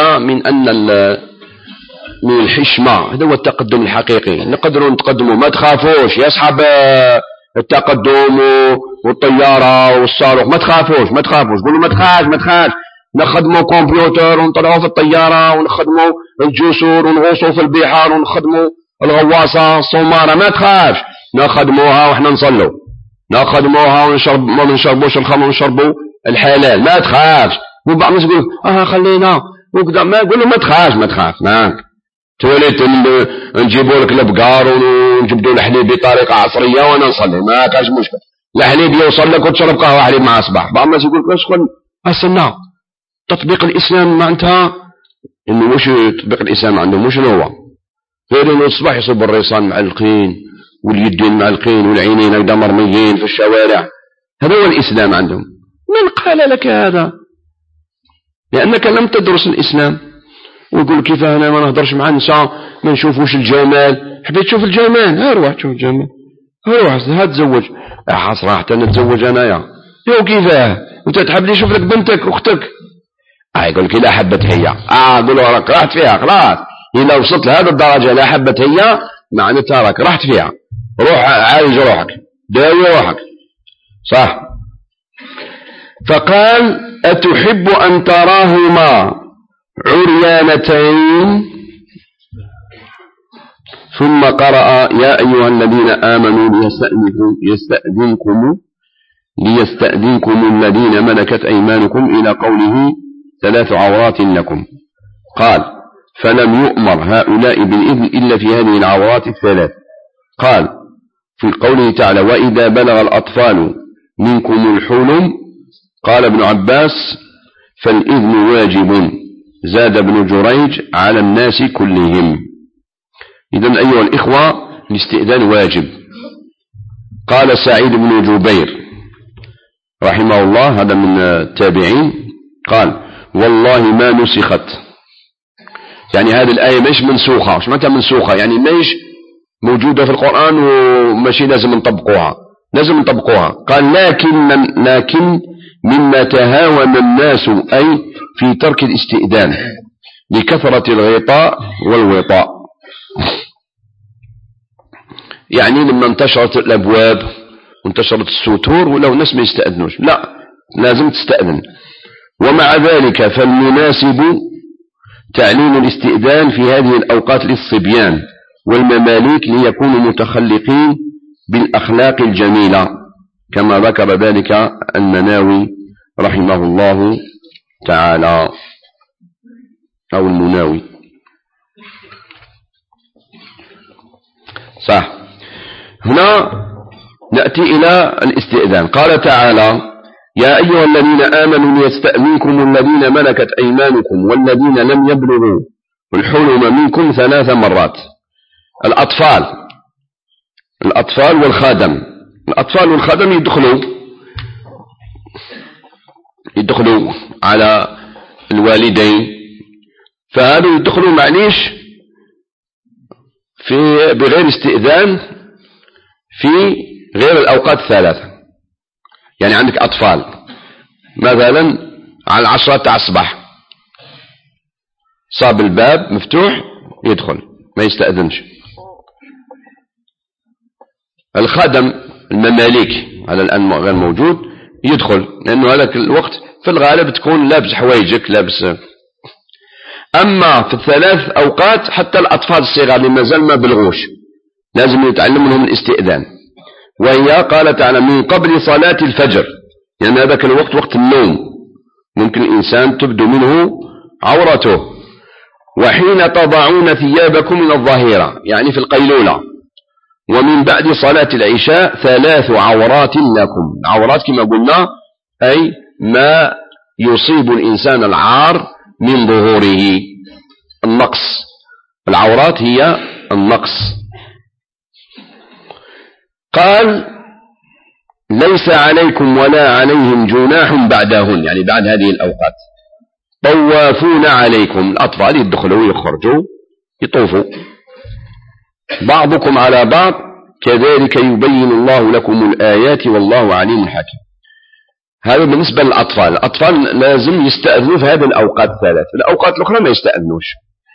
من الحشمة. هذا هو التقدم الحقيقي. نقدروا نتقدموا ما تخافوش يا أصحاب التقدم والطيارة والصاروخ ما تخافوش قولوا ما تخافش نخدموا كمبيوتر ونطلعوا في الطيارة ونخدموا الجسور ونغوصوا في البحار ونخدموا الغواصة الصومارة ما تخافش نخدموها وإحنا نصلوا نخدموها ما نشربوش الخمر ونشربوا الحلال ما تخافش. وبعض الناس يقول خلينا وكذا ما قولوا ما تخاف معاك توليت نجيبوا لك البقار ونجبدوا الحليب بطريقة عصرية وانا نصلي ما كاش مشكل. الحليب يوصل لك وتشرب قهوة حليب مع الصباح. بعض الناس يقول لك شغل استنى تطبيق الإسلام معناتها انه مش تطبيق الإسلام عندهم مش هو غير انه الصباح يصب الريصان معلقين واليدين معلقين والعينين هكذا مرميين في الشوارع. هذا هو الإسلام عندهم. من قال لك هذا؟ لأنك لم تدرس الإسلام. ويقول كيف أنا ما نهضرش مع النساء ما نشوفوش الجمال. حبيت تشوف الجمال اروح تشوف الجمال اروح تزوج صراحة حتى نتزوج أنايا يو كيفاه وانت تحب لي يشوف لك بنتك أختك يقول لك لا حبت هي قولوا راك راحت فيها خلاص. إذا وصلت لهذا الدرجة لا حبت هي معناتها راك راحت فيها. روح عالج روحك داوي روحك صح. فقال أتحب أن تراهما عريانتين ثم قرأ يا أيها الذين آمنوا ليستأذنكم الذين ملكت أيمانكم إلى قوله 3 عورات لكم. قال فلم يؤمر هؤلاء بالإذن إلا في هذه العورات 3. قال في قوله تعالى وإذا بلغ الأطفال منكم الحلم. قال ابن عباس فالإذن واجب. زاد ابن جريج على الناس كلهم. إذن أيها الإخوة الاستئذان واجب. قال سعيد بن جبير رحمه الله هذا من التابعين قال والله ما نسخت. يعني هذه الآية مش منسوخة. مش معناتها منسوخة يعني مش موجودة في القرآن وماشي لازم نطبقوها. قال لكن مما تهاون الناس أي في ترك الاستئذان لكثرة الغطاء والوطاء. يعني لما انتشرت الأبواب وانتشرت الستور ولو الناس ما يستأذنوش لا لازم تستأذن. ومع ذلك فالمناسب تعليم الاستئذان في هذه الأوقات للصبيان والمماليك ليكونوا متخلقين بالأخلاق الجميلة كما ذكر ذلك المناوي رحمه الله تعالى أو المناوي صح. هنا نأتي إلى الاستئذان. قال تعالى يا أيها الذين آمنوا ليستأذنكم الذين ملكت أيمانكم والذين لم يبلغوا الحلم منكم 3 مرات. الأطفال والخادم يدخلوا على الوالدين. فهذا يدخلوا معليش بغير استئذان في غير الأوقات 3. يعني عندك أطفال مثلا على 10 تاع الصباح صاب الباب مفتوح يدخل ما يستأذنش. الخادم المماليك هذا الآن غير موجود يدخل لأنه هذاك الوقت في الغالب تكون لابس حوايجك لابس. أما في ال3 أوقات حتى الأطفال الصغار اللي مازال ما بلغوش لازم يتعلم منهم الاستئذان. وهي قال تعالى من قبل صلاة الفجر، لأن يعني هذاك الوقت وقت النوم، ممكن الإنسان تبدو منه عورته. وحين تضعون ثيابكم من الظهيرة يعني في القيلولة. ومن بعد صلاة العشاء 3 عورات لكم. عورات كما قلنا أي ما يصيب الإنسان العار من ظهوره، النقص. العورات هي النقص. قال ليس عليكم ولا عليهم جناح بعدهن، يعني بعد هذه الأوقات. طوافون عليكم، الأطفال يدخلوا ويخرجوا يطوفوا بعضكم على بعض كذلك يبين الله لكم الآيات والله عليم حكيم. هذا بالنسبة للأطفال. الأطفال لازم يستأذنوا في هذه الأوقات الثلاث، الأوقات الأخرى ما يستأذنوش.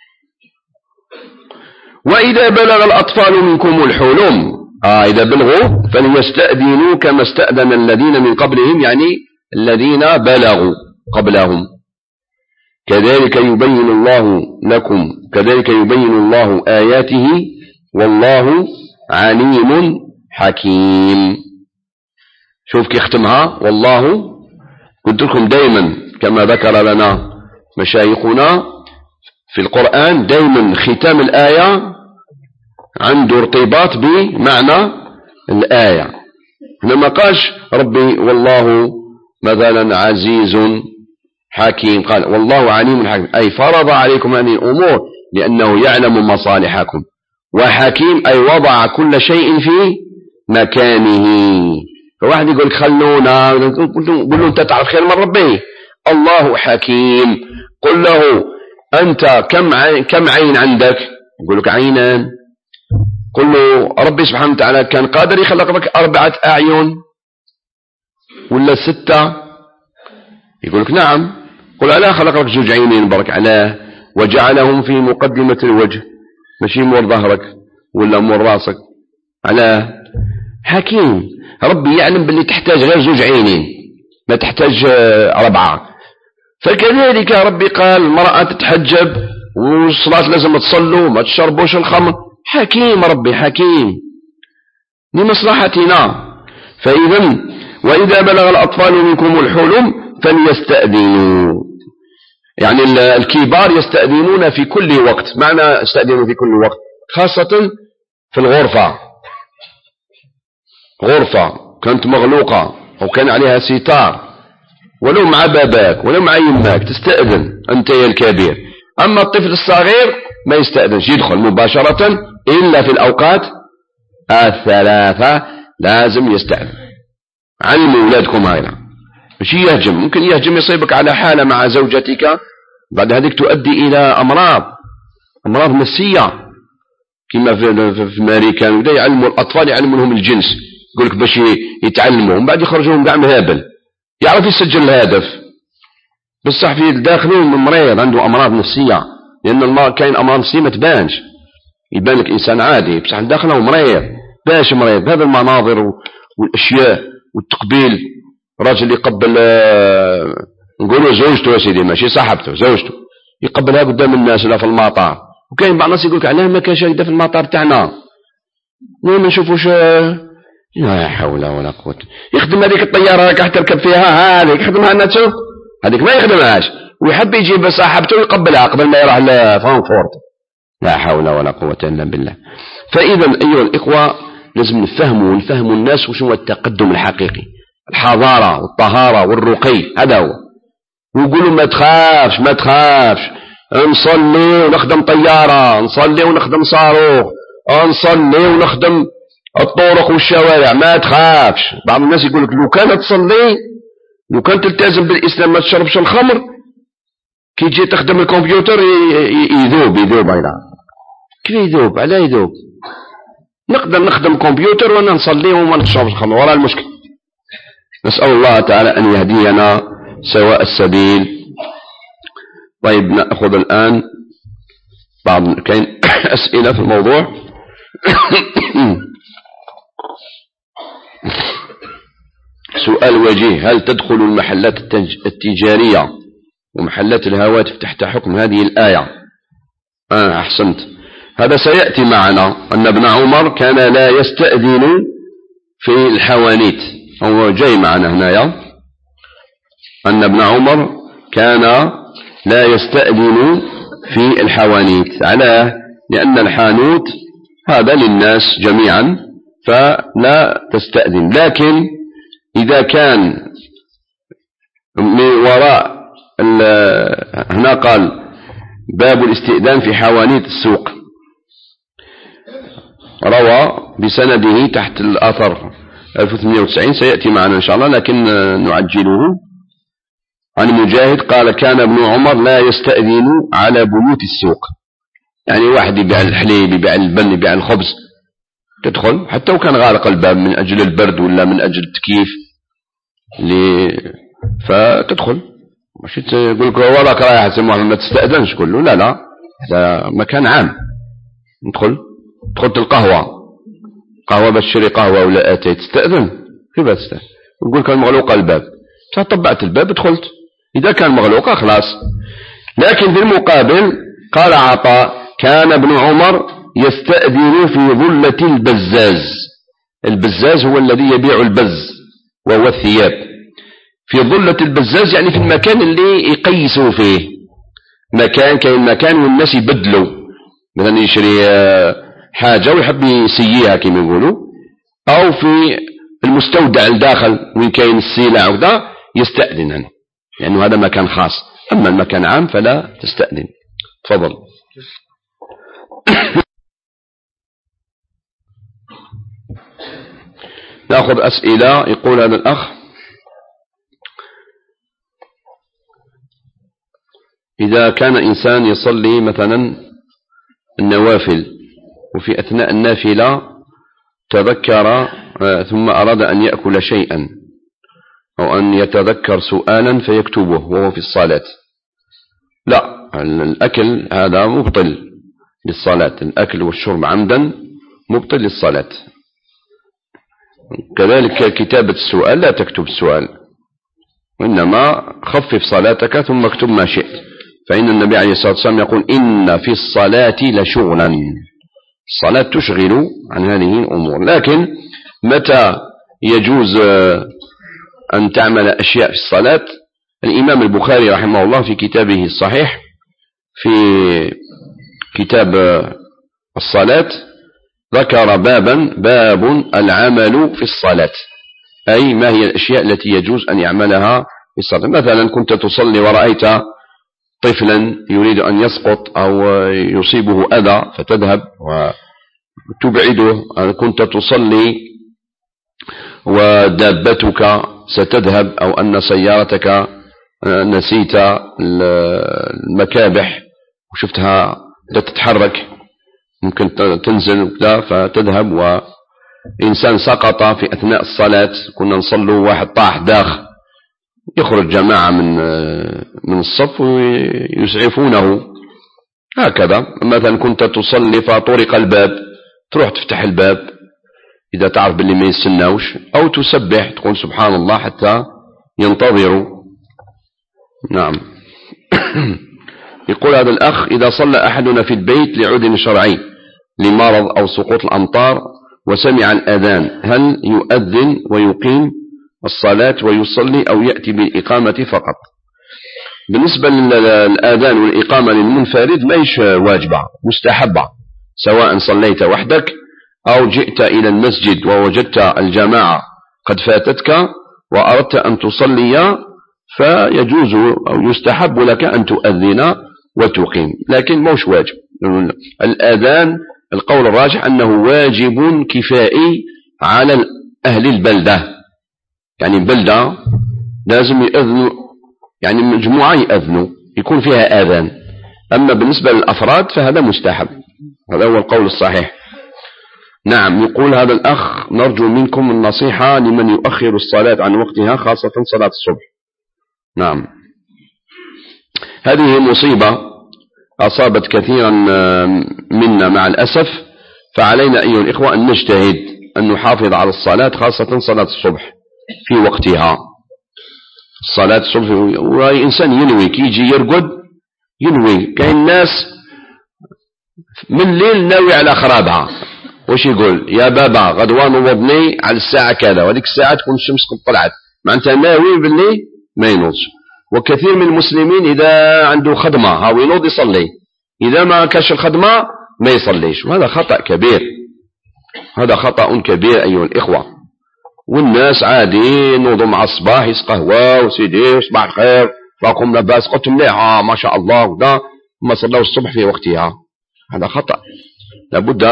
وإذا بلغ الأطفال منكم الحلم، إذا بلغوا فليستأذنوا كما استأذن الذين من قبلهم، يعني الذين بلغوا قبلهم. كذلك يبين الله لكم، كذلك يبين الله آياته والله عليم حكيم. شوف كي ختمها والله. قلت لكم دائما كما ذكر لنا مشايخنا في القرآن، دائما ختام الآية عنده ارتباط بمعنى الآية. هنا ما قالش ربي والله مثلا عزيز حكيم، قال والله عليم حكيم، أي فرض عليكم هذه الأمور لأنه يعلم مصالحكم. وحكيم أي وضع كل شيء في مكانه. فواحد يقول لك خلونا، قل له أنت تعرف خير من ربي. الله حكيم. قل له أنت كم عين عندك؟ يقول لك عينان. قل له ربي سبحانه وتعالى كان قادر يخلق لك 4 أعين ولا 6؟ يقول لك نعم. قل ألا خلق لك 2 عينين برك علاه وجعلهم في مقدمة الوجه، ماشي مور ظهرك ولا مور راسك، علاه حكيم. ربي يعلم باللي تحتاج غير 2 عينين، ما تحتاج 4. فكذلك ربي قال المرأة تتحجب والصلاة لازم تصلوا وما تشربوش الخمر. حكيم ربي حكيم لمصلحتنا. فإذا وإذا بلغ الأطفال منكم الحلم فليستأذنوا، يعني الكبار يستأذنون في كل وقت. معنى يستأذنوا في كل وقت؟ خاصة في الغرفة، غرفة كانت مغلوقة أو كان عليها ستار، ولو مع باباك ولو مع يماك تستأذن أنت يا الكبير. أما الطفل الصغير ما يستأذنش، يدخل مباشرة إلا في الأوقات 3 لازم يستأذن. علموا أولادكم هذا، مش يهجم. ممكن يهجم يصيبك على حالة مع زوجتك، بعد هذيك تؤدي إلى أمراض نفسية كما في أمريكا. ودا يعلموا الأطفال، يعلموا لهم الجنس، يقول لك باش يتعلموا، ومن بعد يخرجوهم قاع مهابل. يعرف يسجل الهدف بصح في داخله مريض عنده أمراض نفسية، لأن كاين أمراض نفسية ما تبانش، يبان لك إنسان عادي بصح داخله مريض. باش مريض بهذه المناظر والأشياء والتقبيل. راجل يقبل نقولوا زوجته يا سيدي، ماشي صاحبته، زوجته يقبلها قدام الناس ولا في المطار. وكاين بعض الناس يقول لك علاه ما كانش هكذا في المطار تاعنا، ما نشوفوش. لا حول ولا قوة. يخدم هذيك الطيارة راك تركب فيها، هذيك يخدمها أنها تشوف، هذيك ما يخدمهاش، ويحب يجيب صاحبته ويقبلها قبل ما يروح لفرانكفورت. لا حول ولا قوة إلا بالله. فإذا أيها الإخوة لازم نفهموا الناس وشو التقدم الحقيقي، الحضارة والطهارة والرقي، هذا هو. ويقولوا ما تخافش نصلي ونخدم طيارة، نصلي ونخدم صاروخ، نصلي ونخدم الطرق والشوارع، ما تخافش. بعض الناس يقول لك لو كانت تصلي، لو كانت تلتزم بالإسلام ما تشربش الخمر، كي تجي تخدم الكمبيوتر يذوب هنا. كيف يذوب؟ علاه يذوب؟ نقدر نخدم كمبيوتر وانا نصلي وما نشربش الخمر، ولا المشكل. نسأل الله تعالى أن يهدينا سواء السبيل. طيب نأخذ الآن كاين أسئلة في الموضوع. سؤال وجيه: هل تدخل المحلات التجارية ومحلات الهواتف تحت حكم هذه الآية؟ أحسنت. هذا سيأتي معنا أن ابن عمر كان لا يستأذن في الحوانيت. هو جاي معنا هنايا أن ابن عمر كان لا يستأذن في الحوانيت، لأن الحانوت هذا للناس جميعا فلا تستأذن. لكن إذا كان من وراء هنا قال باب الاستئذان في حوانيت السوق، روى بسنده تحت الأثر 1890 سيأتي معنا إن شاء الله، لكن نعجله. عن مجاهد قال كان ابن عمر لا يستأذن على بيوت السوق، يعني واحد يبيع الحليب يبيع اللبن يبيع الخبز تدخل حتى وكان غالق الباب من أجل البرد ولا من أجل التكييف فتدخل، مش تقول لك وراك رايح سموها ما تستأذنش كله، لا هذا مكان عام. دخلت القهوة بشري قهوة ولا أتيت تستأذن كيف تستأذن؟ يقول كان مغلوقة الباب، طبعت الباب دخلت، إذا كان مغلوقة خلاص. لكن في المقابل قال عطاء كان ابن عمر يستأذن في ظلة البزاز. البزاز هو الذي يبيع البز وهو الثياب. في ظلة البزاز يعني في المكان اللي يقيسوا فيه، مكان والناس يبدلوا، مثلا يشري حاجة ويحب يسييها كما يقولوا، أو في المستودع الداخل وين كاين السلع وكذا يستأذن عنه، لأنه هذا مكان خاص. أما المكان عام فلا تستأذن. تفضل. نأخذ أسئلة. يقول هذا الأخ إذا كان إنسان يصلي مثلا النوافل وفي أثناء النافلة تذكر ثم أراد أن يأكل شيئا أو أن يتذكر سؤالا فيكتبه وهو في الصلاة، لا، الأكل هذا مبطل للصلاة، الأكل والشرب عمدا مبطل للصلاة. كذلك كتابة السؤال لا تكتب السؤال، وإنما خفف صلاتك ثم اكتب ما شئت، فإن النبي عليه الصلاة والسلام يقول إن في الصلاة لشغلا، الصلاة تشغل عن هذه الأمور. لكن متى يجوز أن تعمل أشياء في الصلاة؟ الإمام البخاري رحمه الله في كتابه الصحيح في كتاب الصلاة ذكر باب العمل في الصلاة، أي ما هي الأشياء التي يجوز أن يعملها في الصلاة. مثلا كنت تصلي ورأيت طفلا يريد أن يسقط أو يصيبه أذى فتذهب وتبعده. كنت تصلي ودابتك ستذهب أو أن سيارتك نسيت المكابح وشفتها لا تتحرك ممكن تنزل فتذهب. وإنسان سقط في أثناء الصلاة، كنا نصلوا واحد طاح داخ، يخرج جماعة من الصف ويسعفونه هكذا. مثلا كنت تصلي فطرق الباب، تروح تفتح الباب إذا تعرف باللي ما يستناوش، أو تسبح تقول سبحان الله حتى ينتظروا. نعم. يقول هذا الأخ إذا صلى أحدنا في البيت لعذر شرعي لمرض أو سقوط الأمطار وسمع الأذان، هل يؤذن ويقيم الصلاة ويصلي أو يأتي بالإقامة فقط؟ بالنسبة للآذان والإقامة للمنفرد ليش واجبة، مستحبة، سواء صليت وحدك أو جئت إلى المسجد ووجدت الجماعة قد فاتتك وأردت أن تصلي فيجوز أو يستحب لك أن تؤذن وتقيم، لكن موش واجب. الآذان القول الراجح أنه واجب كفائي على أهل البلدة، يعني البلدة لازم يأذنوا، يعني مجموعة يأذنوا يكون فيها آذان. أما بالنسبة للأفراد فهذا مستحب، هذا هو القول الصحيح. نعم. يقول هذا الأخ نرجو منكم النصيحة لمن يؤخر الصلاة عن وقتها خاصة صلاة الصبح. نعم، هذه مصيبة أصابت كثيرا منا مع الأسف، فعلينا أيها الإخوة أن نجتهد أن نحافظ على الصلاة خاصة صلاة الصبح في وقتها. صلاة الصبح وإنسان ينوي كي يجي يرقد ينوي، كاين الناس من الليل ناوي على خرابها وش يقول؟ يا بابا غدوة نوضني على الساعة كذا، وهذيك الساعة تكون الشمس قد طلعت، معناتها ناوي باللي ما ينوضش. وكثير من المسلمين إذا عنده خدمة هاو ينوض يصلي، إذا ما كاش الخدمة ما يصليش، وهذا خطأ كبير، هذا خطأ كبير أيها الإخوة. والناس عادي نوضوا مع الصباح يسقهوا وسيدي صباح الخير راكم لاباس، قلت مليحة ما شاء الله ودا، ما صلوا الصبح في وقتها، هذا خطأ. لابد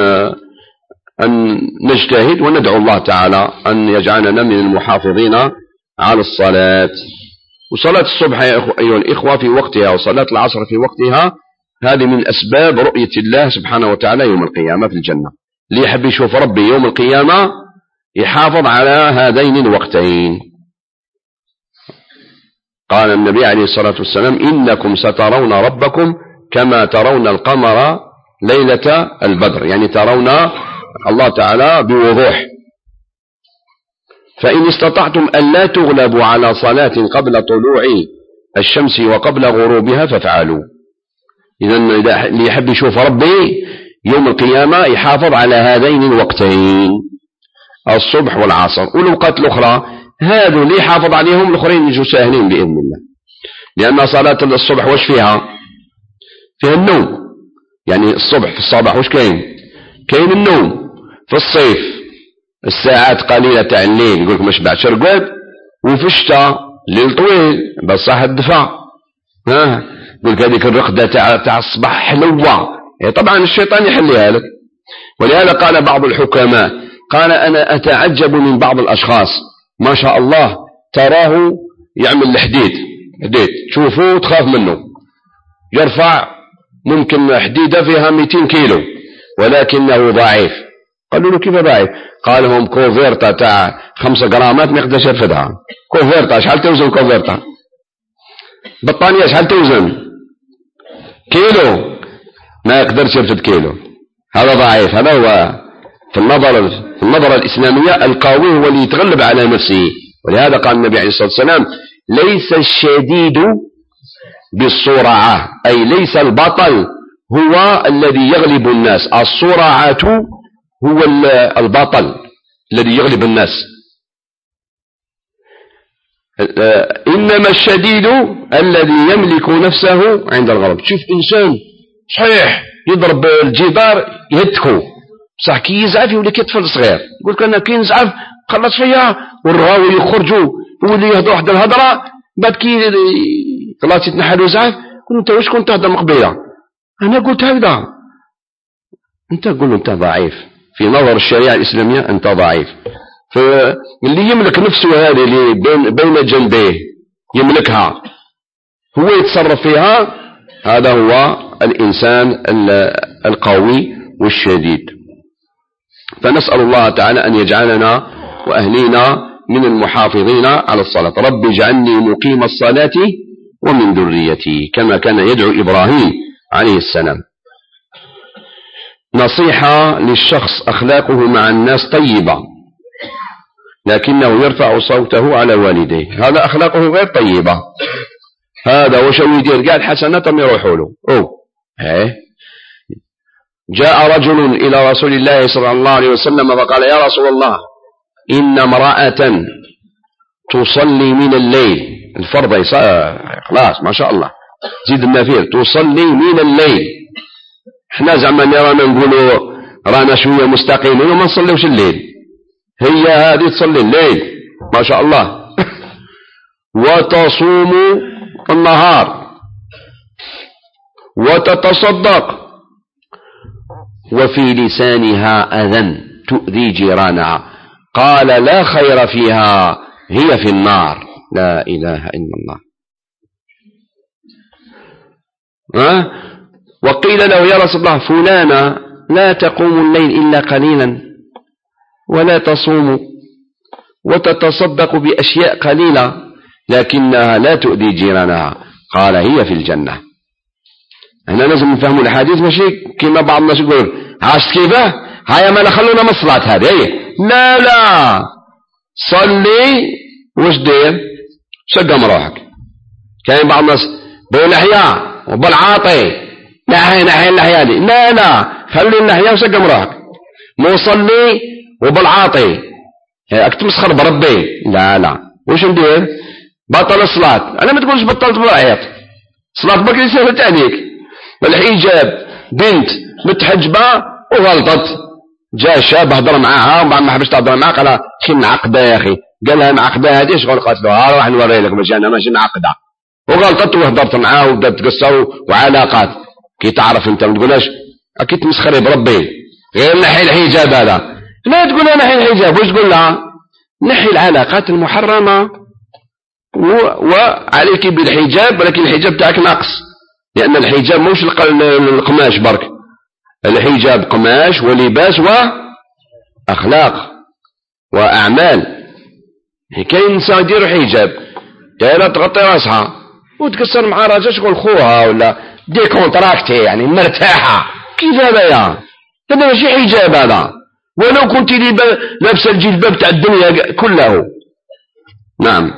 أن نجتهد وندعو الله تعالى أن يجعلنا من المحافظين على الصلاة. وصلاة الصبح أيها الإخوة في وقتها، وصلاة العصر في وقتها، هذه من أسباب رؤية الله سبحانه وتعالى يوم القيامة في الجنة. اللي يحب يشوف ربي يوم القيامة يحافظ على هذين الوقتين. قال النبي عليه الصلاة والسلام: إنكم سترون ربكم كما ترون القمر ليلة البدر، يعني ترون الله تعالى بوضوح. فإن استطعتم ألا تغلبوا على صلاة قبل طلوع الشمس وقبل غروبها فافعلوا. إذن اللي يحب يشوف ربي يوم القيامة يحافظ على هذين الوقتين، الصبح والعصر. والأوقات الأخرى هذو اللي يحافظ عليهم الآخرين يجوا ساهلين بإذن الله، لأن صلاة الصبح وش فيها؟ فيها النوم، يعني الصبح في الصباح وش كاين النوم. في الصيف الساعات قليلة تاع الليل يقولك ما شبعتش رقاد، وفي الشتاء الليل طويل بس صح الدفع، يقولك هذيك الرقدة تاع الصباح حلوة. طبعا الشيطان يحليها لك. ولهذا قال بعض الحكماء، قال أنا أتعجب من بعض الأشخاص ما شاء الله تراه يعمل الحديد تشوفوه تخاف منه، يرفع ممكن حديدة فيها 200 كيلو ولكنه ضعيف. قالوا له كيف ضعيف؟ قال لهم كوفيرتا تاع 5 جرامات ما يقدرش يرفدها. كوفيرتا شحال توزن؟ كوفيرتا بطانية شحال توزن؟ كيلو، ما يقدرش يرفد كيلو، هذا ضعيف. هذا هو في النظرة الإسلامية القوي هو اللي يتغلب على نفسه. ولهذا قال النبي عليه الصلاة والسلام: ليس الشديد بالصرعة، أي ليس البطل هو الذي يغلب الناس، الصرعة هو البطل الذي يغلب الناس. إنما الشديد الذي يملك نفسه عند الغضب. تشوف إنسان صحيح يضرب الجدار يهتكو، بصح كي يزعف يولي كطفل صغير، يقول لك أنا كي نزعف خلص فيا، والراوي يخرجوا يولي يهضر واحد الهضرة، بعد كي خلاص يتنحلوا زعف يقول أنت واش كنت تهضر من قبيله؟ أنا قلت هكذا. أنت قل أنت ضعيف في نظر الشريعة الإسلامية، أنت ضعيف. فاللي يملك نفسه هذه اللي بين جنبيه يملكها هو يتصرف فيها، هذا هو الإنسان القوي والشديد. فنسأل الله تعالى أن يجعلنا وأهلينا من المحافظين على الصلاة. رب اجعلني مقيم الصلاة ومن ذريتي، كما كان يدعو إبراهيم عليه السلام. نصيحة للشخص أخلاقه مع الناس طيبة لكنه يرفع صوته على والديه، هذا أخلاقه غير طيبة. هذا وش يدير؟ قال حسنات ما يروحوا له. جاء رجل إلى رسول الله صلى الله عليه وسلم فقال: يا رسول الله، إن امرأة تصلي من الليل، الفرض خلاص ما شاء الله زيد النافير، تصلي من الليل. احنا زعما رانا نقولوا رانا شوية مستقيمين وما نصليوش الليل، هي هذه تصلي الليل ما شاء الله وتصوم النهار وتتصدق، وفي لسانها أذى تؤذي جيرانها. قال: لا خير فيها، هي في النار. لا إله إلا الله. وقيل له: يا رسول الله، فلانة لا تقوم الليل إلا قليلا ولا تصوم وتتصدق بأشياء قليلة لكنها لا تؤذي جيرانها. قال: هي في الجنة. هنا لازم نفهموا الحديث ماشي كما بعض الناس يقول عاشت كيفاه هيا ما خلونا من الصلاة هذه. لا صلي واش دير؟ سقم روحك. كاين بعض الناس باللحية وبالعاطي نحي اللحية دي، لا خلي اللحية وسقم روحك. مصلي وبالعاطي أكتمسخر بربي. لا وش ندير؟ بطل الصلاة. أنا ما تقولش بطلت بالعيط، صلاة بكري سهلت عليك. بالحجاب بنت متحجبة وغلطت، جاء شاب هضر معاها وبعد ما حبش تهضر معاه قال كي معقدة يا أخي، قال لها معقدة هذه شغل؟ قالت له راح نوري لك باش أنا ماشي معقدة. وغلطت وهضرت معاه وبدات تقصر وعلاقات. كي تعرف أنت ما تقولهاش أكيد تمسخري بربي غير نحي الحجاب هذا. لا تقول نحي الحجاب، وش تقول لها؟ نحي العلاقات المحرمة وعليك بالحجاب، ولكن الحجاب تاعك ناقص، لأن الحجاب موش القماش برك، الحجاب قماش ولباس وأخلاق وأعمال. كاين نساء يديروا حجاب دايره تغطي راسها وتكسر مع راجل شغل خوها ولا ديكونتراكتي يعني مرتاحة. كيف هذا يا؟ هذا ماشي حجاب هذا، ولو كنت لابسه الجلباب تاع الدنيا كله. نعم.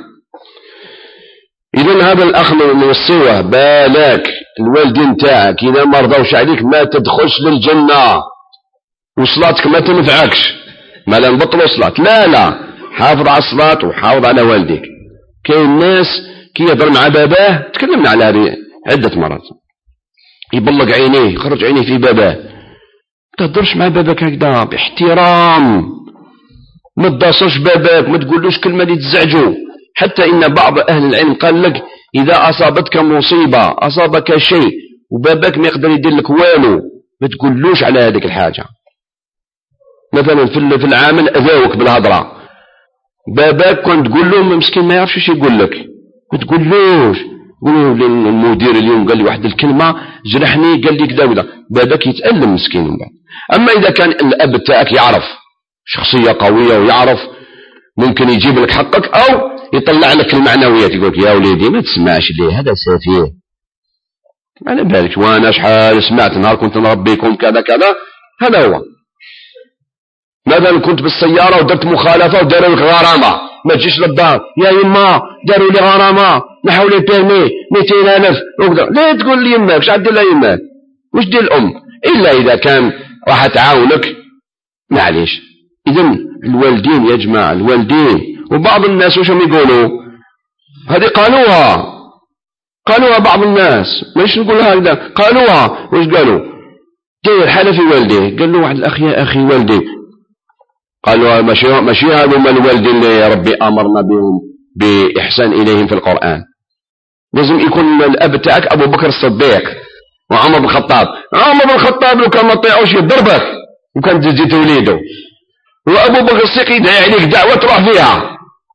إذن هذا الأخ نوصيه بالك الوالدين تاعك إذا ما رضوش عليك ما تدخلش للجنة وصلاتك ما تنفعكش، ما لا نبطلوا صلاة. لا حافظ على الصلاة وحافظ على والديك. كاين ناس كي يهضر مع باباه، تكلمنا على هذه عدة مرات، يبلغ عينيه يخرج عينيه في باباه. ما تهضرش مع باباك هكذا باحترام، ما تداصرش باباك، ما تقولوش كلمة اللي تزعجه. حتى إن بعض أهل العلم قال لك إذا أصابتك مصيبة أصابك شيء وباباك ما يقدر يدير لك والو، ما تقولوش على هذيك الحاجة. مثلا في العامل أذاوك بالهضرة، باباك كنت تقول له مسكين ما يعرفش ايش يقول لك، ما تقولوش. قولوا للمدير اليوم قال لي واحد الكلمة جرحني، قال لي كذا وكذا، باباك يتألم مسكين من بعد. أما إذا كان الأب تاعك يعرف شخصية قوية ويعرف ممكن يجيب لك حقك أو يطلع لك المعنويات، يقول لك يا وليدي ما تسمعش ليه هذا سفيه، على بالك وانا شحال سمعت نهار كنت نربيكم كذا كذا. هذا هو. مثلا كنت بالسيارة ودرت مخالفة وداروا لك غرامة، ما تجيش للدار يا يما داروا لي غرامة نحو لي بيرمي 200,000 وكذا. لا تقول لي يماك واش عدير لها يماك، واش دير الأم إلا إذا كان راح تعاونك معليش. إذن الوالدين يا جماعة الوالدين. وبعض الناس وش هم يقولوا هذه قالوها بعض الناس، مش نقولها هكذا قالوها. وش قالوا؟ داير حالة في والديه، قال له واحد الأخ يا أخي والدي، قالوا ماشي هذوما الوالدين اللي ربي أمرنا بهم بإحسان إليهم في القرآن. لازم يكون الأب تاعك أبو بكر الصديق وعمر بن الخطاب. عمر بن الخطاب لو كان ما طيعوش يضربك وكان تجي توليده، وأبو بكر الصديق يدعي عليك دعوة تروح فيها.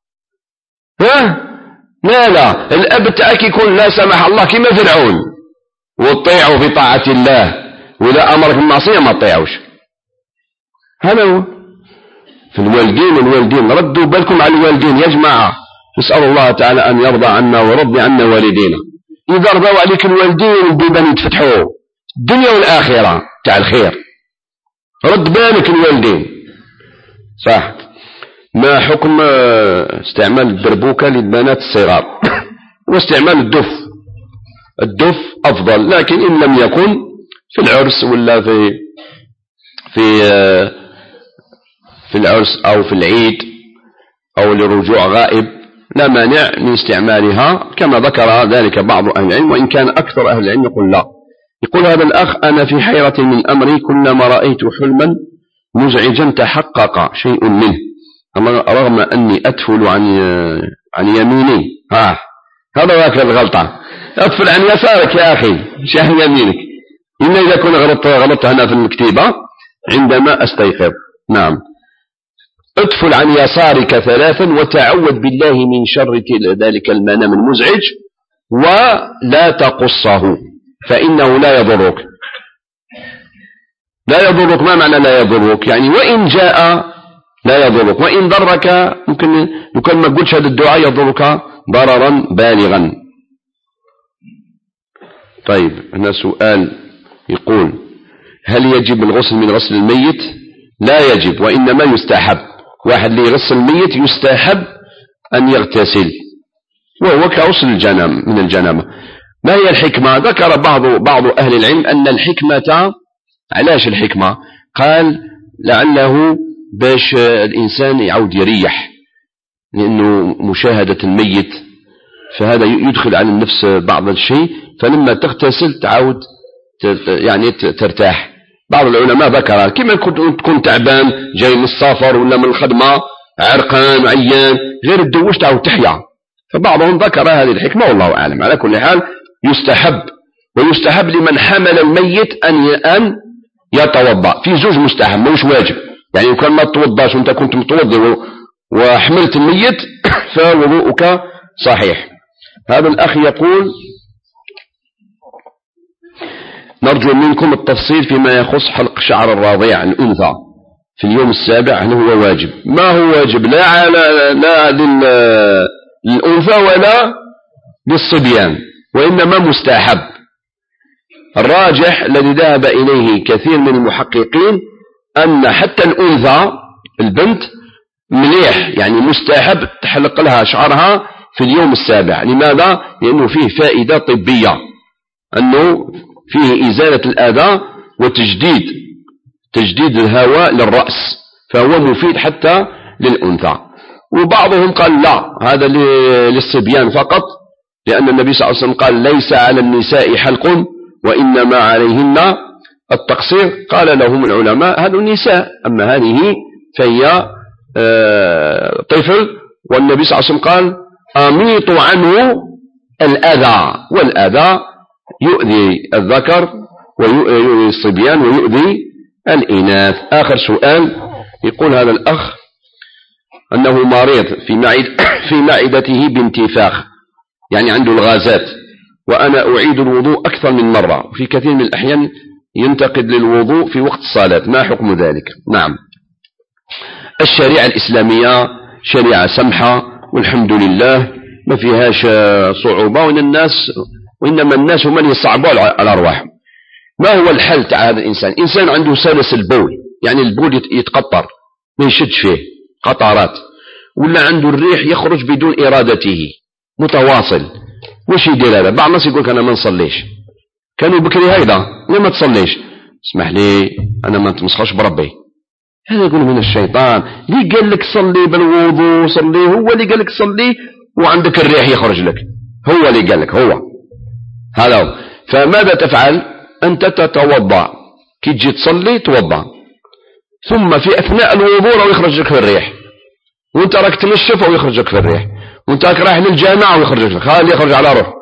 لا الأب تاعك يكون لا سمح الله كما فرعون وطيعوا في طاعة الله، وإذا أمرك بالمعصية ما تطيعوش. هذا هو. في الوالدين ردوا بالكم على الوالدين يا جماعة. نسأل الله تعالى أن يرضى عنا ورضي عنا والدينا. إذا رضوا عليك الوالدين البيبان يتفتحوا الدنيا والآخرة تاع الخير. رد بالك الوالدين. صح. ما حكم استعمال الدربوكة للبنات الصغار واستعمال الدف أفضل، لكن إن لم يكن في العرس ولا في العرس أو في العيد أو لرجوع غائب لا مانع من استعمالها كما ذكر ذلك بعض أهل العلم، وإن كان أكثر أهل العلم يقول لا. يقول هذا الأخ أنا في حيرة من أمري، كلما رأيت حلما مزعجا تحقق شيء منه رغم أني أتفل عن يميني. هذا واكل الغلطة، أتفل عن يسارك يا أخي مش عن يمينك. إن إذا كنت غلطت هنا في الكتيبة عندما أستيقظ. نعم. ادفل عن يسارك 3 وتعوذ بالله من شر ذلك المنام المزعج ولا تقصه فإنه لا يضرك. لا يضرك ما معنى لا يضرك؟ يعني وإن جاء لا يضرك، وإن ضرك ممكن لو كان ما قلتش هذا الدعاء يضرك ضررا بالغا. طيب هنا سؤال يقول هل يجب الغسل من غسل الميت؟ لا يجب، وإنما يستحب. واحد اللي يغسل الميت يستحب أن يغتسل وهو كغسل من الجنابة. ما هي الحكمة؟ ذكر بعض أهل العلم أن الحكمة، علاش الحكمة؟ قال لعله باش الإنسان يعود يريح، لأنه مشاهدة الميت فهذا يدخل على النفس بعض الشيء، فلما تغتسل تعود يعني ترتاح. بعض العلماء ذكر كما تكون تعبان جاي من السفر ولا من الخدمة عرقان عيان غير الدوش تعود تحيا، فبعضهم ذكر هذه الحكمة والله أعلم. على كل حال يستحب، ويستحب لمن حمل الميت أن يتوضأ في زوج مستحب مش واجب. يعني لو كان ما تتوضاش وانت كنت متوضي وحملت الميت فوضوءك صحيح. هذا الأخ يقول نرجو منكم التفصيل فيما يخص حلق شعر الرضيع الأنثى في اليوم السابع، هل هو واجب؟ ما هو واجب لا للأنثى ولا للصبيان، وإنما مستحب. الراجح الذي ذهب إليه كثير من المحققين أن حتى الأنثى البنت مليح، يعني مستحب تحلق لها شعرها في اليوم السابع. لماذا؟ لأنه فيه فائدة طبية، أنه فيه إزالة الأذى وتجديد الهواء للرأس، فهو مفيد حتى للأنثى. وبعضهم قال لا، هذا للصبيان فقط، لأن النبي صلى الله عليه وسلم قال ليس على النساء حلق وإنما عليهن التقصير. قال لهم العلماء هذا النساء، أما هذه فهي طفل، والنبي صلى الله عليه وسلم قال أميطوا عنه الأذى، والأذى يؤذي الذكر ويؤذي الصبيان ويؤذي الإناث. آخر سؤال، يقول هذا الأخ أنه مريض في معدته بانتفاخ، يعني عنده الغازات، وأنا أعيد الوضوء أكثر من مرة، وفي كثير من الأحيان ينتقد للوضوء في وقت الصلاة، ما حكم ذلك؟ نعم، الشريعة الإسلامية شريعة سمحة والحمد لله ما فيهاش صعوبة، وإنما الناس هم اللي يصعبوا على الأرواح. ما هو الحل تاع هذا الإنسان؟ إنسان عنده سلس البول، يعني البول يتقطر ما يشدش فيه قطرات، ولا عنده الريح يخرج بدون إرادته متواصل، وش يدير هذا؟ بعض الناس يقول أنا ما نصليش، كانوا بكري هيدا لما تصليش، اسمح لي أنا ما نتمسخرش بربي، هذا يقول من الشيطان. ليه قال لك صلي بالوضوء؟ صلي، هو اللي قال لك صلي وعندك الريح يخرج لك، هو اللي قال لك، هو هذا هو. فماذا تفعل؟ أنت تتوضأ، كي تجي تصلي توضأ، ثم في أثناء الوضوء أو يخرج لك في الريح، وانت راك تنشف أو يخرج لك في الريح، وانت راك رايح للجامعة ويخرج لك، خلي يخرج على روح.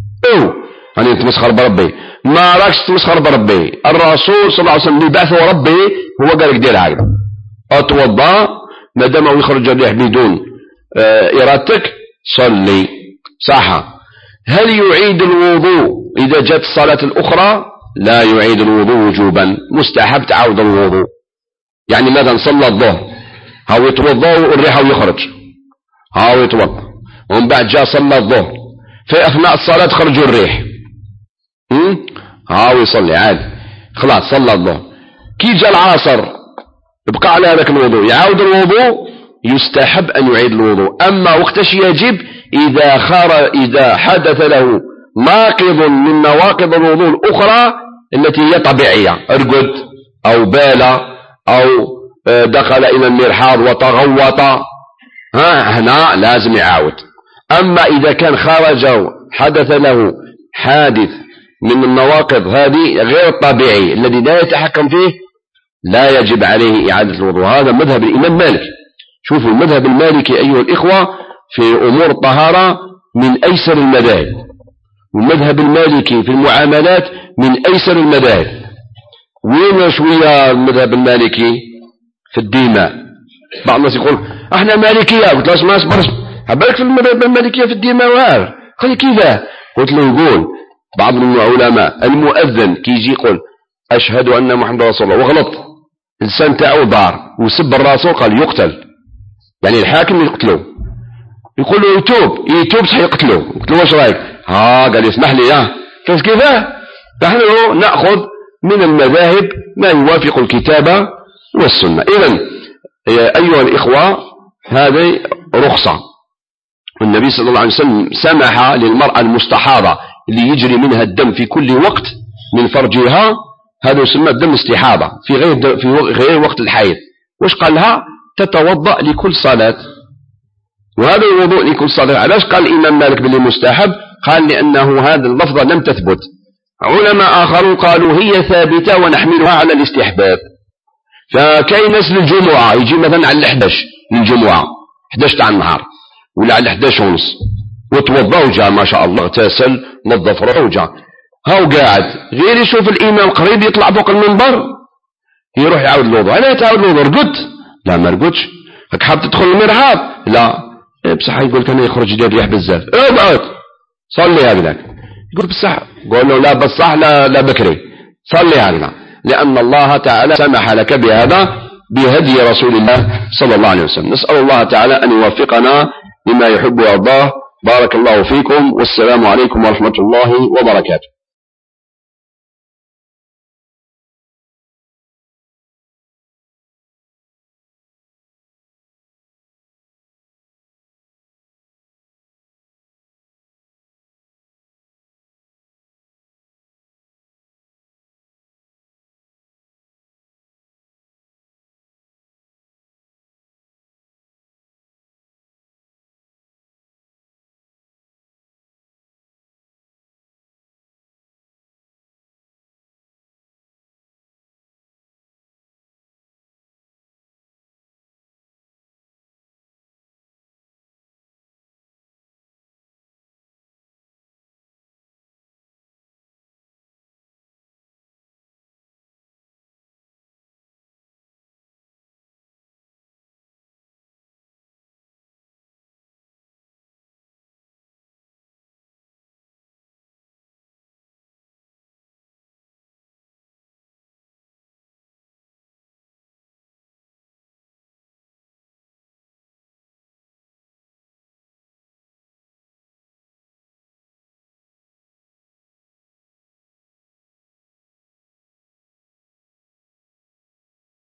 أنا تمسخر بربي، ما راكش تمسخر بربي. الرسول صلى الله عليه وسلم اللي بعثه ربي هو قال لك دير هكذا، اتوضا ما دام يخرج الريح بدون إرادتك صلي صح. هل يعيد الوضوء إذا جاءت الصلاة الأخرى؟ لا يعيد الوضوء وجوبا، مستحب تعاود الوضوء. يعني ماذا نصلى الظهر هاو يتوضا والريح هاو يخرج، هاو يتوضا، ومن بعد جاء صلى الظهر، في أثناء الصلاة خرجوا الريح، هاو يصلي عادي خلاص صلى الظهر. كي جاء العصر يبقى على هذاك الوضوء، يعاود الوضوء، يستحب أن يعيد الوضوء. أما وقتاش يجب؟ إذا حدث له ناقض من نواقض الوضوء الأخرى التي هي طبيعية، ارقد أو بال أو دخل إلى المرحاض وتغوط، هنا لازم يعاود. أما إذا كان خرج حدث له حادث من النواقض هذه غير الطبيعي الذي لا يتحكم فيه، لا يجب عليه إعادة الوضوء. هذا مذهب الإمام مالك. شوفوا المذهب المالكي أيها الإخوة في أمور الطهارة من أيسر المذاهب، والمذهب المالكي في المعاملات من أيسر المذاهب. وين شوية المذهب المالكي في الدماء؟ بعض الناس يقول احنا مالكية، قلت له ما اصبرش، هبالك في المذهب المالكية في الدماء وعارف، قال كيف؟ قلت له يقول بعض العلماء المؤذن كي يجي يقول أشهد أن محمد رسول الله وغلط، اللسان تاعو ضار وسب الرسول، قال يقتل، يعني الحاكم يقتله، يقول له يتوب صح يقتله. قلت له واش رايك؟ قال يسمح لي كيف نحن نأخذ من المذاهب ما يوافق الكتاب والسنة. إذن أيها الإخوة هذه رخصة، والنبي صلى الله عليه وسلم سمح للمرأة المستحاضة اللي يجري منها الدم في كل وقت من فرجها هذا يسمى دم استحاضة في غير وقت الحيض. وش قال لها؟ تتوضأ لكل صلاة. وهذا الوضوء لكل صلاة علاش قال الإمام مالك باللي مستحب؟ قال لأنه هذا اللفظة لم تثبت. علماء آخرون قالوا هي ثابتة ونحملها على الاستحباب. فكاين ناس للجمعة يجي مثلا على 11 للجمعة 11 تاع النهار ولا على 11 ونص وتوضا وجا ما شاء الله اغتسل نظف روحه وجا هاو قاعد غير يشوف الإمام قريب يطلع فوق المنبر يروح يعاود الوضوء. أنا تعاود الوضوء رقدت؟ لا ما رقدتش. راك حاب تدخل المرحاض؟ لا بصح يقول لك أنا يخرج لي الريح بزاف. اقعد صلي هكذاك. يقول بصح قول له لا بصح لا بكري صلي هكذا لأن الله تعالى سمح لك بهذا بهدي رسول الله صلى الله عليه وسلم. نسأل الله تعالى أن يوفقنا لما يحب ويرضاه. بارك الله فيكم والسلام عليكم ورحمة الله وبركاته.